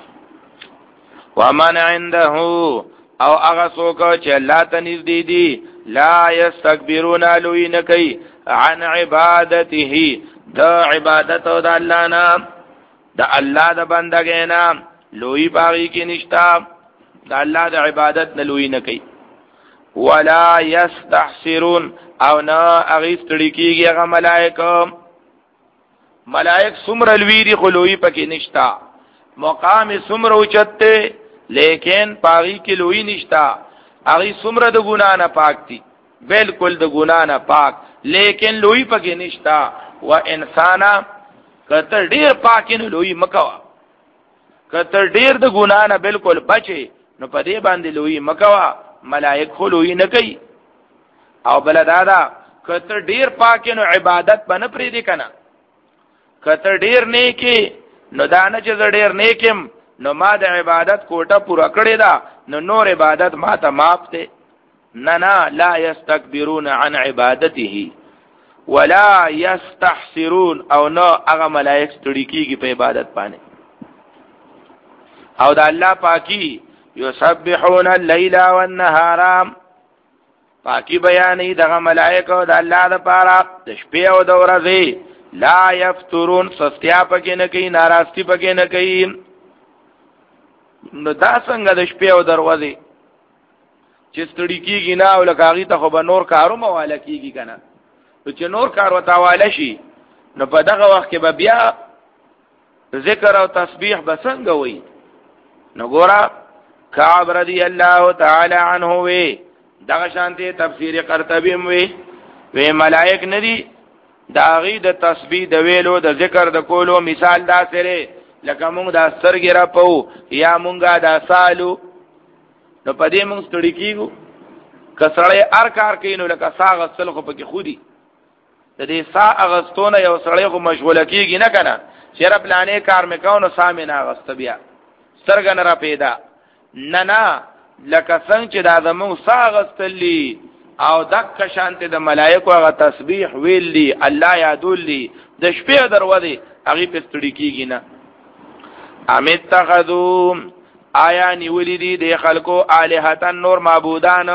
ومن عنده او هغه څوک چې الله ته نږدې دي لا یستكبرون لوی کوي عن عبادته د عبادت او د الله نه د الله د بندګۍ نه لوی باغی کې نشتا دا الله د عبادت نه لوی نه کوي. ولا یستحسرون او نه اغه ستړي کیږي هغه ملائکه. ملائک څومره لوی دي خو لوی پکې نشتا، مقام څومره اوچته لیکن پاغي کې لوی نشتا. هغه څومره د ګنا نه پاک دي، بالکل د ګنا نه پاک، لیکن لوی پکې نشتا. و انسانا کته ډیر پاکینه لوی مکوا، کته ډیر د ګنا نه بالکل بچي نو په دې باندې لوی مکوا. ملائک خو لوی نه کوي. او بل دادا کته ډیر پاکینو عبادت باندې پری دي کنه، کته ډیر نیکی نو دانه چې ډیر نیکم نو ما د عبادت کوټه پورا کړی دا نو نور عبادت ما ته معاف ده. نه نه لا یستكبرون عن عبادته ولا یستحسرون او نو هغه ملائک ستړي کیږي په عبادت باندې. او د الله پاکي یسبحون الليل والنهار، پاکي بیانې دغه ملائکه د الله لپاره د شپې او د ورځې. لا یفترون سستیا پکې نه کوي، ناراستی پکې نه کوي. نو دا څنګه د شپې او دروازې چې ستړي کیږي نه او لکاغي ته خو به نور کارو مواله کیږي کنه. نو چې نور کار وتاواله شي نو په دغه وخت کې به بیا ذکر او تسبیح بسنګ وي. نو ګورا کعب رضی الله تعالی عنہ وی دغه شانته تفسیر قرطبی وی وی ملائک ندی داغي د تسبیح د ویلو د ذکر د کولو مثال دا سره لکه مونږ دا سترګې را پو یا مونږه دا سالو نو په دې مونږ ستړي کیږو. کسړې ار کار کینو لکه ساغ غسل خو پکې خودي د دې سا اغستونه یو سړی خو مشغوله کیږي نه کنه چې رب لانه کار میکاو نو سامنا غست بیا سترګن را پیدا نه نه لکه څنګه چې دا زموږ سا غستلی او دک شانته د ملائکه هغه تسبیح ویلی الله یادولی د شپې دروازه هغه په ستړي کیږي نه. امیت تخذو آیا نیولی دی دی خلقو آلہتن نور معبودان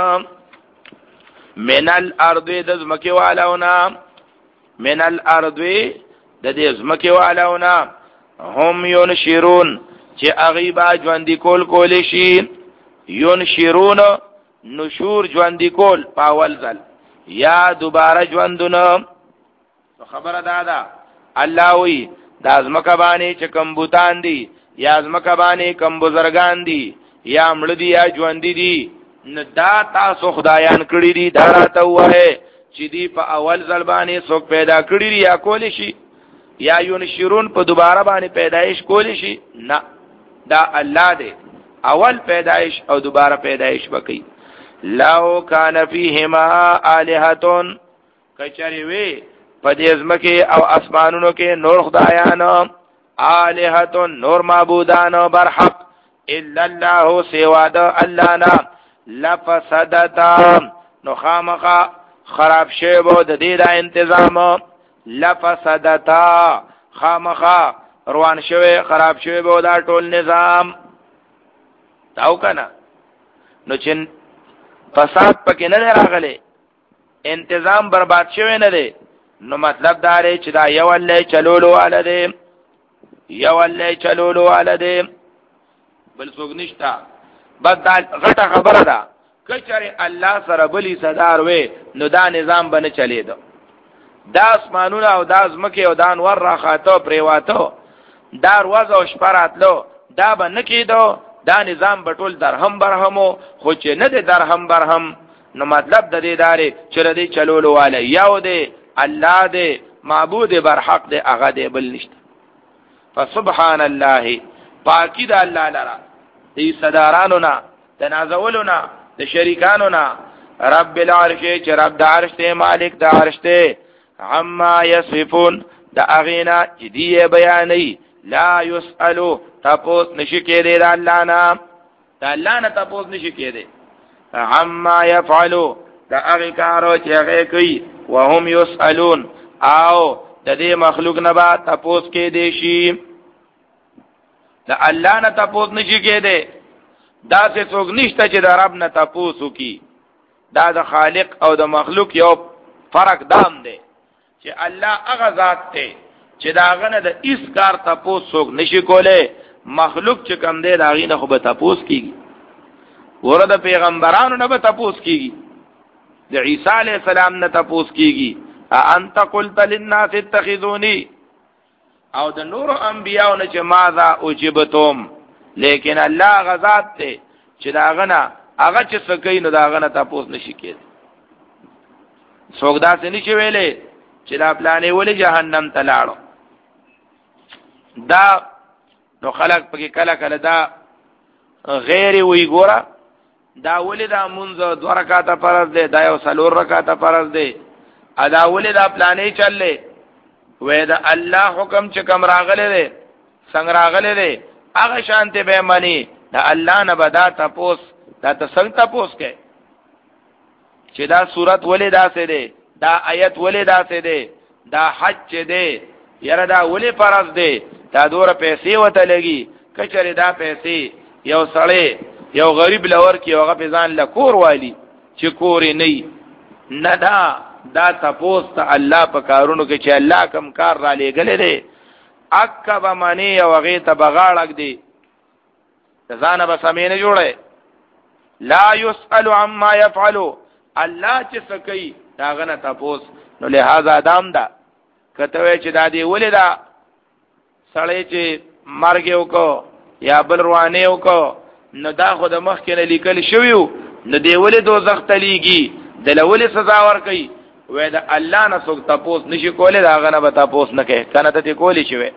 من الارض د زمکی والاونا من الارض د دی زمکی والاونا هم ینشرون چه اغیبا جواندی کول کولیشی ینشرون نشور جواندی کول پاول زل یا دوباره جواندون خبر دادا اللہ وی دا زمکا بانی چه کم بوتان دی یا ازمکه باندې کم بزرگان دي یا مړ دي یا ژوند دي نو دا تاسو خدایان کړی دي. دا راته وایي چې دی په اول ځل باندې څوک پیدا کړی دي یا کول شي یا ینشرون په دوباره باندې پیدایش کول شي. نه دا الله دی اول پیدایش او دوباره پیدایش وکي. لو کان فیهما الہۃ کچری وی په دې ځمکه او اسمانونو کې نور خدایان آلہتون نور معبودان برحق الا اللہ سوا دا اللہ نا لفسدتا نو خامقا خراب شیبو دا دیدا انتظام لفسدتا خامقا روان شوی خراب شیبو دا ټول نظام تاو کنا نو چن فساد پکی نده راغلے انتظام برباد شوی نده نو مطلب داره چې دا یو اللہ چلولو والا ده یو الله چلولو والده بل څوک نشتا. بس دا غټه خبره ده کچره الله سره بلی صدر وې نو دا نظام باندې چلی دو. دا اسمانونه او دا زمکه او دا انور راخاته پریواتو دا روز او شپراتلو دا باندې کېدو دا نظام بټول درهم برهمو خو چې نه ده درهم برهم نو مطلب د دې داري چې ردی چلولو والا یو ده الله ده معبود برحق ده هغه ده بل نشته. فسبحان الله پاکی دا الله لرا دی صدارانونا تنازولونا د شریکانونا رب العرش چې رب د عرش ته مالک د عرش ته عما یصفون دا اغینا جدی بیانی لا یسالو تپوس نشی کېده د الله نه د الله نه تپوس نشی کېده عما یفعلوا دا اغی کارو چې هغه کوي وهم یسالون او د دې مخلوق نه با تپوس کېده شي دا الله نه تپوس نشي کېده. دا څه څوک نشته چې د رب نه تپوس وکي. دا د خالق او د مخلوق یو فرق دام دی چې الله هغه ذات دی چې دا غنه د اس کار تپوس څوک نشي کوله. مخلوق چې کم دی دا غینه خو به تپوس کیږي. ورته پیغمبرانو نه به تپوس کیږي، د عیسی علی السلام نه تپوس کیږي انت قلت للناس اتخذوني، او د نور انبیاء نه چې ماذا اجبتم، لیکن الله غزاد ته چې دا غنا هغه چې سکین نو دا غنا تپوس نشي کېد. څوک دا څه نشي ویلې چې دا پلانې ولې جهنم ته لاړو. دا نو خلق پکې کله کله دا غیر وی ګوره دا ولې دا منځ دو رکعاته فرض دی، دا یو څلور رکعاته فرض دی، ادا ولې دا پلانې چللې وې دا الله حکم چې کوم راغله دی څنګه راغله دی هغه شانته به مانی دا الله نه بدا تپوس دا څنګه تپوس کې چې دا صورت ولې داسې دی، دا آیت ولې داسې دی، دا حج دی یره دا ولې فرض دی، دا دوره پیسې وته لګي کچره دا پیسې یو سړی یو غریب لور کې هغه په ځان لکور والی چې کور نه نه دا دا تپوس ته الله په کارونو کې چې الله کم کار را لېګلې دی اکب منی او هغه ته بغاړک دی ځان به سمې نه جوړه. لا يسأل عما يفعل، الله چې سکی دا غنه تپوس نو لہذا دام دا کته چې دا دی ولې دا سړی چې مرګ یو کو یا بل روانه یو کو نو دا خو د مخ کې لیکل شویو نو دی ولې دوزخ ته لیږي د لولې سزا ور کوي وې دا الله نه څوک تپوس نشي کولای دا غنه به تپوس نه کوي کنه ته کولی شوی.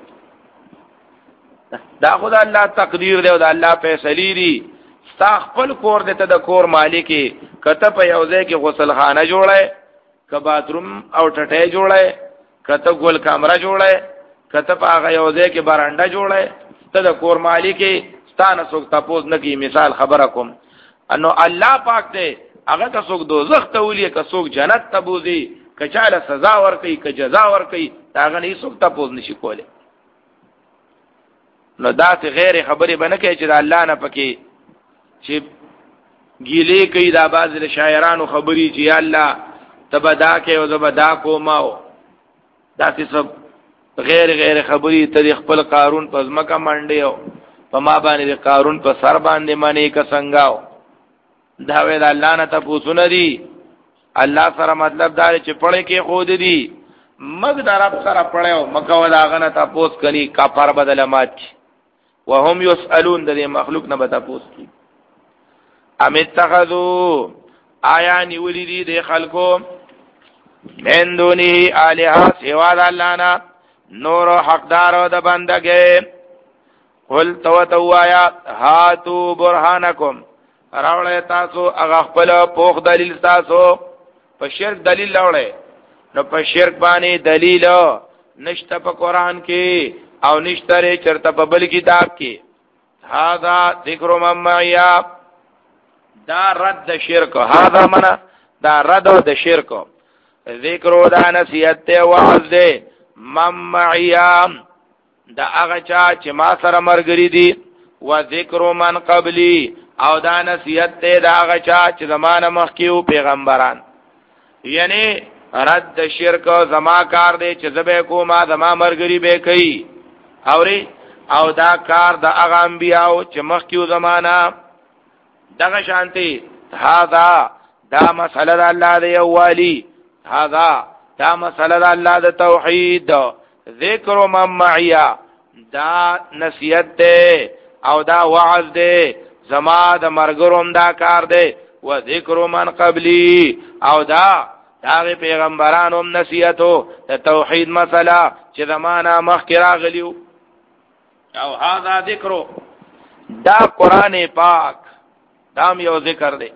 دا خدای الله تقدیر دی او دا الله فیصله دی. ستا خپل کور دې ته د کور مالکی کته په یو ځای کې غسل خانه جوړه ک باتروم او ټټه جوړه کته ګول کمره جوړه کته په هغه یو ځای کې برانډه جوړه ته د کور مالکی ستانه څوک تپوس نه کوي. مثال خبره کوم انو الله پاک دې هغه ته څوک دوزخ ته ولي که څوک جنت ته بوزي که چاله سزا ور کوي که جزا ور کوي دا غني څوک تپوس نشي کوله. نو دا څه غیر خبره بنه کوي چې الله نه پکې چې ګیلې کوي دا باز له شاعرانو خبري چې الله تبدا کې او زبدا کوماو دا څه سب غیر غیر خبري تاریخ خپل قارون په ځمکه منډیو په ما باندې قارون په سر باندې معنی کا څنګهاو دا وې د الله نه تاسو نه دي. الله سره مطلب دا چې پړې کې خود دي مګ در رب سره پړیو مکو دا غنه تاسو کني کفر بدلمات وهم يسالون د مخلوق نه بتا پوس کی ام اتخذوا آیا نیولی دی دی خلقو من دونی آلیها سوا دا اللہ نا نور و حقدارو دا بندگے قل تو تو آیا هاتو برحانکم راوڑے تاسو اغاقبل پوخ دلیل تاسو پا شرک دلیل لوڑے نو پا شرک بانی دلیل نشتا پا قرآن کی او نشتا ری چرتا پا بل کتاب کی هذا ذکر من معیاب دا رد د شرک هاذا منا دا رد د شرک ذکر دا نصیحت ته وعظ ده ممعیام دا هغه چا چې ما سره مرګری دي و ذکر من قبلی او دا نصیحت ته دا هغه چا چې زمانه مخکیو پیغمبران یعنی رد د شرک زما کار دی چې زبې کومه زما مرګری به کوي اوري او دا کار د هغه انبیاو چې مخکیو زمانہ دغه شانتی هاذا دا مسئله د الله د یووالی هاذا دا مسئله د الله د توحید ذکر من معیا دا نصیحت ده او دا وعظ ده زما د مرګروم دا کار ده و ذکر من قبلی او دا دا پیغمبرانوم نصیحتو د توحید مسئله چې زمانہ مخکې راغلیو او هاذا ذکر دا قران پاک دام یو ذکر دی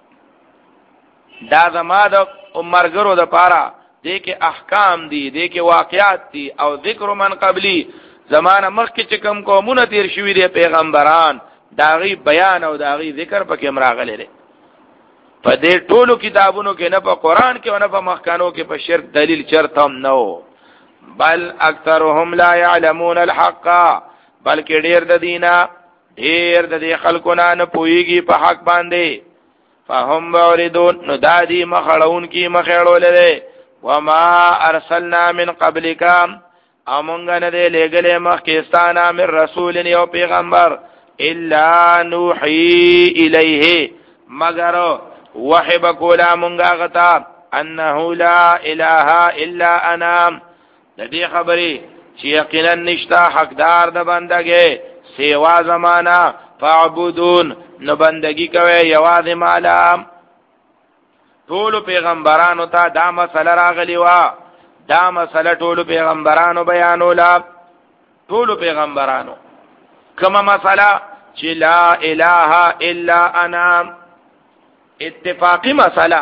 دا زما د عمرګرو د پاره دې کې احکام دي دې کې واقعات دي او ذکر من قبلی زمانہ مخکې چې کوم قومونه تیر شوی دي پیغمبران داغي بیان او داغي ذکر پکې امراغله لري. په دې ټولو کتابونو کې نه په قران کې او نه په مخکانو کې په شرک دلیل چرته هم نو بل اکثرهم لا يعلمون الحق بلکې ډیر د دینه ډیر د دې خلکو نه پويږي په حق باندې فهم موردون نو دادی مخړون کی مخړول له وما ارسلنا من قبلک امونګ نه دې لګلې مخکستانه من رسول یو پیغمبر الا نوحي الیه مگر وحی بکولا منگا غتا انه لا اله الا انا د دې خبرې چې یقینا نشتا حقدار د بندګي سیوا زمانہ فعبدون نو بندگی کوي یوازې مالا. ټول پیغمبرانو ته دا مسله راغلی وا، دا مسله ټول پیغمبرانو بیانولا. ټول پیغمبرانو کومه مسله چې لا اله الا انا، اتفاقی مسله،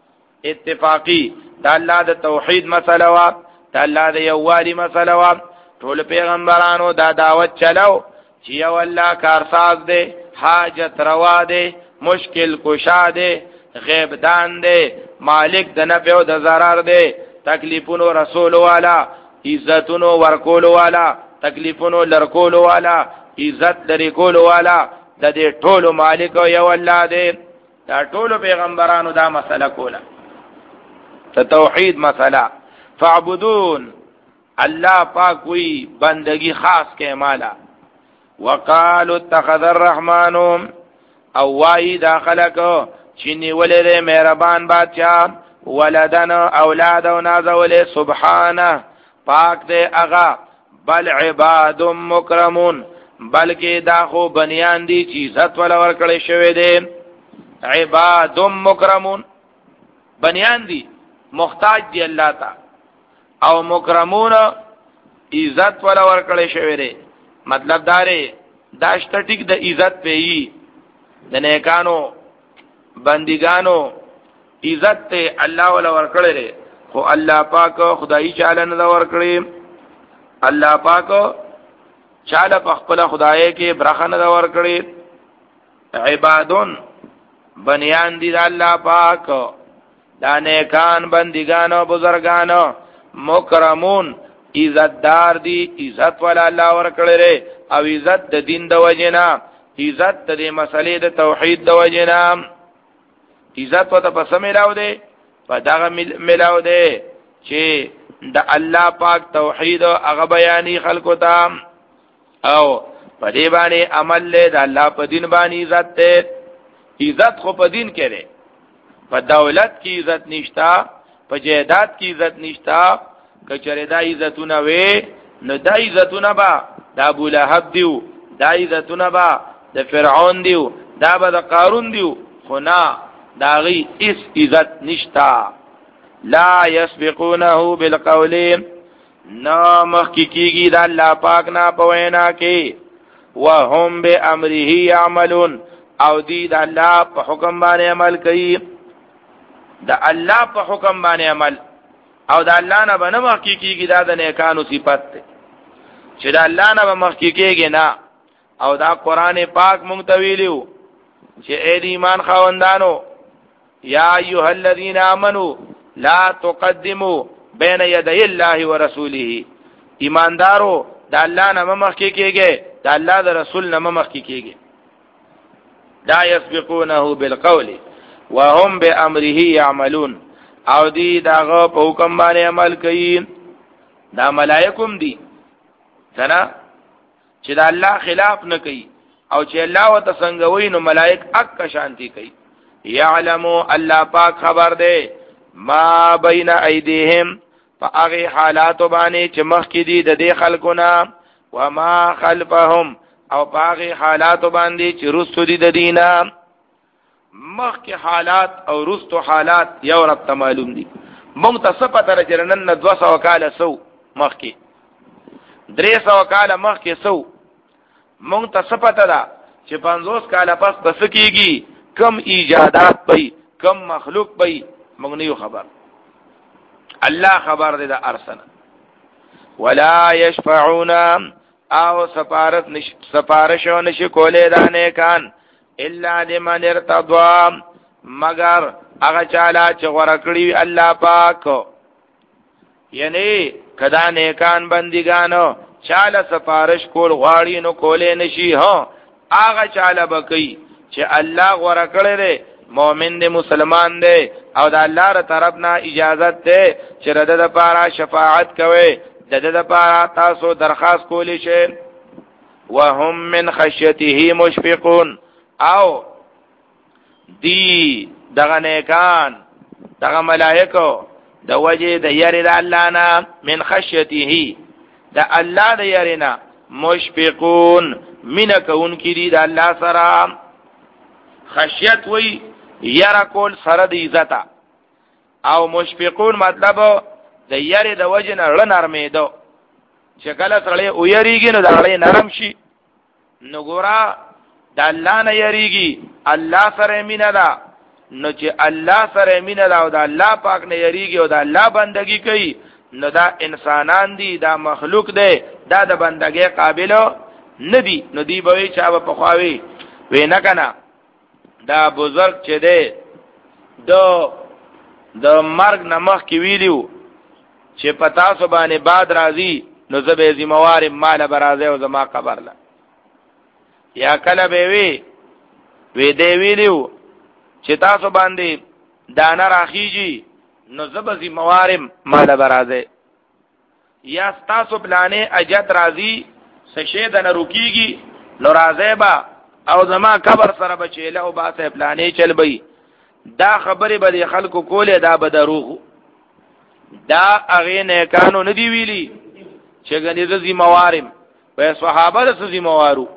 اتفاقی دا الله د توحید مسله وا، دا الله د یووالي مسله وا. ټول پیغمبرانو دا دعوت چلو چې یو الله کارساز دی، حاجت روا دی، مشکل کشا دی، غیب دان دی، مالک د نفع او د ضرر دی، تکلیفونو رسول والا، عزتونو ورکول والا، تکلیفونو لرکول والا، عزت لري کول والا، د دې ټولو مالک یو الله دی. دا ټولو پیغمبرانو دا مسله کوله، ته توحید مسله. فعبدون الله پاک وی بندگی خاص کې مالا. وقالوا اتخذ الرحمن او وای دا خلق چینی ولې مهربان بادشاہ ولدن اولاد او نازولې سبحانه پاک دې اغا، بل عباد مکرمون بلکې دا خو بنیان دي چې عزت ولا ورکړې شوی دي. عباد مکرمون بنیان دي، محتاج دي الله تا، او مکرمون عزت ولا ورکړې شوی دي. مطلب داره داشت ټیک د عزت په ای د نیکانو بندګانو عزت ته الله ولا ورکړي، خو الله پاک خدای چاله نه ورکړي. الله پاک چاله په خپل خدای کې برخه نه ورکړي. عبادون بنیان دي د الله پاک، دا نیکان بندګانو بزرګانو مکرمون عزتدار دي، عزت ولا الله ورکړي، او عزت د دین د وجنا، عزت د مسلې د توحید د وجنا. عزت وته پس ملاو دی، په دغه ملاو دی چې د الله پاک توحید هغه بیانې خلکو ته، او په دې باندې عمل له د الله په دین باندې عزت ته. عزت خو په دین کې لري، په دولت کې عزت نشتا، په جیدات کې عزت نشتا. کچره دا عزتونه وې نو دا عزتونه با د ابو لهب دیو، دا عزتونه با د فرعون دیو، دا به د قارون دیو، خو نه داغي اس عزت نشتا. لا يسبقونه بالقول نا مخکیږي د الله پاک نه پوینا کې، وهم بامره يعملون او دی د الله په حکم باندې عمل کوي. د الله په حکم باندې عمل او د الله نه بنه مخکیږي دا د نیکانو صفت ده چې د الله نه مخکیږي نه. او دا قران پاک مونږ ته ویلو چې اې ایمان خاوندانو، یا ایها الذین آمنوا لا تقدموا بین یدی الله ورسوله، ایماندارو د الله نه مخکیږي، د الله د رسول نه مخکیږي. لا يسبقونه بالقول وهم بامره يعملون او دی داغه په حکم باندې عمل کوي. دا ملائکم دی څنګه چې دا الله خلاف نه کوي، او چې الله وت څنګه وای نو ملائک اک شانتی کوي. یعلمو الله پاک خبر ده ما بین ایدیهم فاغی حالات باندې چې مخ کې دي د دې خلقونه، وما خلفهم او باغی حالات باندې چې رسو دي د دینه. مخ کې حالات او رستو حالات یو رب ته معلوم دي. مونږ ته څه پته راځي نن دوه سوه کاله سو مخ کې، درې سوه کاله مخ کې سو. مونږ ته څه پته ده چې پنځوس کاله پس بس کېږي، کم ایجادات پي، کم مخلوق پي، مونږ نه یو خبر. الله خبر دې د ارسنه. ولا يشفعون او سفارت نش سفارش او نش کولې دانه کان الا لمن ارتضى مگر هغه چاله چې غوړه کړی الله پاک. یعنی کدا نیکان بندګانو چاله سفارش کول غواړي نو کولې نشي. ها هغه چاله بکی چې الله غوړه کړی دی، مؤمن دی، مسلمان دی، او د الله تر طرف نه اجازه ده چې رده لپاره شفاعت کوي، د دې لپاره تاسو درخواست کولی شئ. وهم من خشيته مشفقون او دی دغه نیکان دغه ملائکه د وجه د یری د الله نه من خشیته د الله د یری نه مشفقون من کون کی دی د الله سره خشیت وی یرا کول سره د عزت او مشفقون مطلب د یری د وجه نه ړ نرمیدو چې کله سره او یریږي نو د اړې نرم شي نو ګورا د الله نه یریږي الله سره مینا ده نو چې الله سره مینا ده او د الله پاک نه یریږي او د الله بندگی کوي نو دا انسانان دي دا مخلوق دی دا د بندګۍ قابل نه دي نو دی به چا په خواوي وینا کنه دا بزرگ چې دی دو د مرګ نمخ کې ویلو چې پتا سو باندې بعد راځي نو زبې ذمہوار مال برازه او زما قبر لا یا کله به وی وی دی ویلو چې تاسو باندې دانه راخیږي نو زب ذمہوار مال برازه یا تاسو پلانې اجت راځي سشه دنه رکیږي نو راځي با او زما قبر سره بچیله او باسه پلانې چل بی دا خبره به خلکو کوله دا به دروغ دا اغه نه کانو ندی ویلی چې غنی ز ذمہوارم و صحابه د ذمہوارو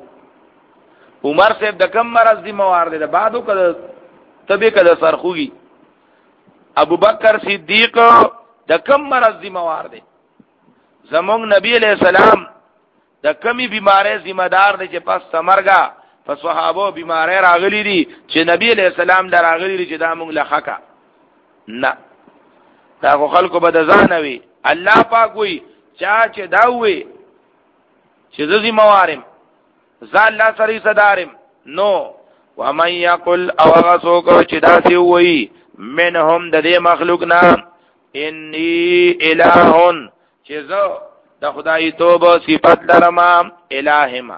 عمر صاحب د کم مرز ذمہوار دی بعدو کده تبه کده سرخوږي ابو بکر صدیق د کم مرز ذمہوار دی زمونږ نبی علیہ السلام د کمی بیماری ذمہ دار دی چې پس سمرګه پس صحابه بیماری راغلی دي چې نبی علیہ السلام در راغلی دي چې دا مونږ لخکا نه دا خو خلکو به د ځان وي الله پاک وي چا چې دا وي چې ذی موارم ځان لا سری صدارم نو ومن یقل او غسوک چې دا سی وي منهم د دې مخلوق نه انی الہون چې زه د خدای توبه صفات لرم الہما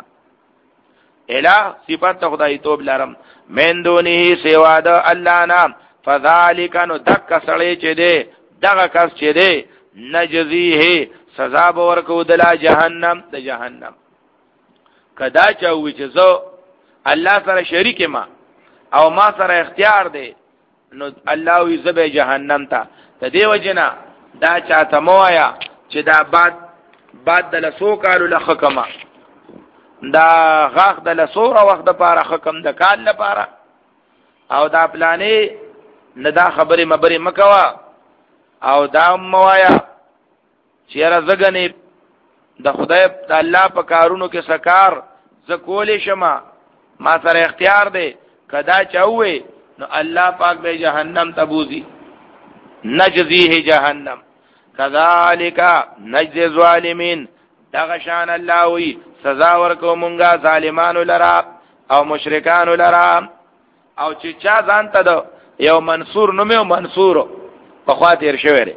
الہ صفات د خدای توب لرم من دونه سوا د الله نام فذالک نو دک سړی چې دی دغه کس چې دی نجزیه سزا به ورکو دلا جهنم د جهنم کدا چاوي چې زه الله سره شریک ما او ما سره اختیار دی نو الله وی زبه جهنم ته د دې وجنا دا چاته موایا چې دا بعد بعد د لسو کالو لخکما دا غاخ د لسوره وخت د پاره حکم د کال لپاره او دا پلانې نه دا خبره مبره مکوا او دا موایا چې را زګنې د خدای د الله په کارونو کې سکار زکول شمه ما سره اختیار دی کدا چاوي نو الله پاک به جهنم تبوزي نجزیه جهنم کذالک نجزی الظالمین دغه شان الله وی سزا ورکو مونږه ظالمانو لرا او مشرکانو لرا او چې چا ځان ته دو یو منصور نو مې منصور په خاطر شوی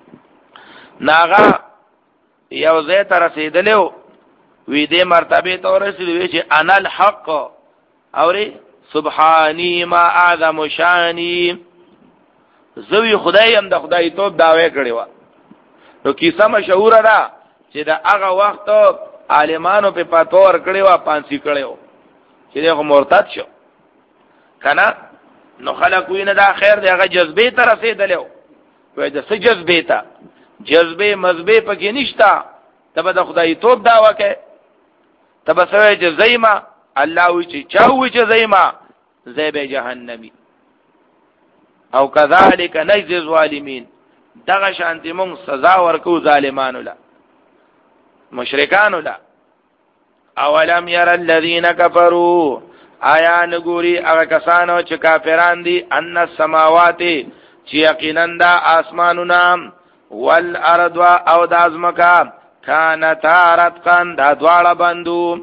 ناغه یو زه تر رسیدلو وی دې مرتبه ته ورسېدو چې انا الحق اوري سبحانی ما اعظم شانی زوی خدای هم د خدای توب داوی کړی و نو کیسه مشهور ده چې دا هغه وخت عالمانو په پاتور کړی و پانسی کړی و چې هغه مرتد شو کنه نو خلک وینه دا خیر دی هغه جذبه ته رسیدلو وای د څه جذبه ته جذبه مذبه پکې نشتا تبه د خدای توب داوا کوي تبه سوي چې زېما الله وی چې چاوي چې زېما زېبه جهنمی او کذالک نجزی الظالمین دغه شانتی مون سزا ورکو ظالمانو لا مشرکانو لا اولم ير الذين كفروا آیا نګوري هغه کسانو چې کافران دي ان السماوات چې یقینا د اسمانونو والارض او د ازمکا کانتا رتقن دا دواړه بندو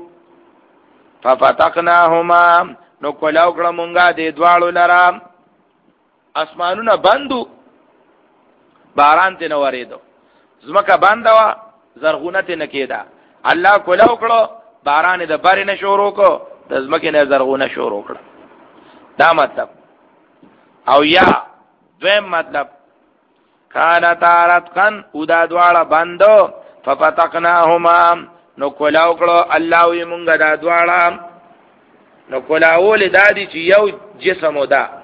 ففتقناهما نو کلاو کړه مونږه دې دواړو لرا اسمانونه بندو باران ته نوریدو زمکا بندوا زرغونه ته نکیدا الله کلاو کړه باران د باري نه شروع کو د زمکه نه زرغونه شروع کړه دا مطلب او یا دویم مطلب کانتا رتقن او دا دواړه بندو ففتقناهما نو کولاو کړه الله وی مونږه دا دواړه نو کولاول دادی چې یو جسم ودا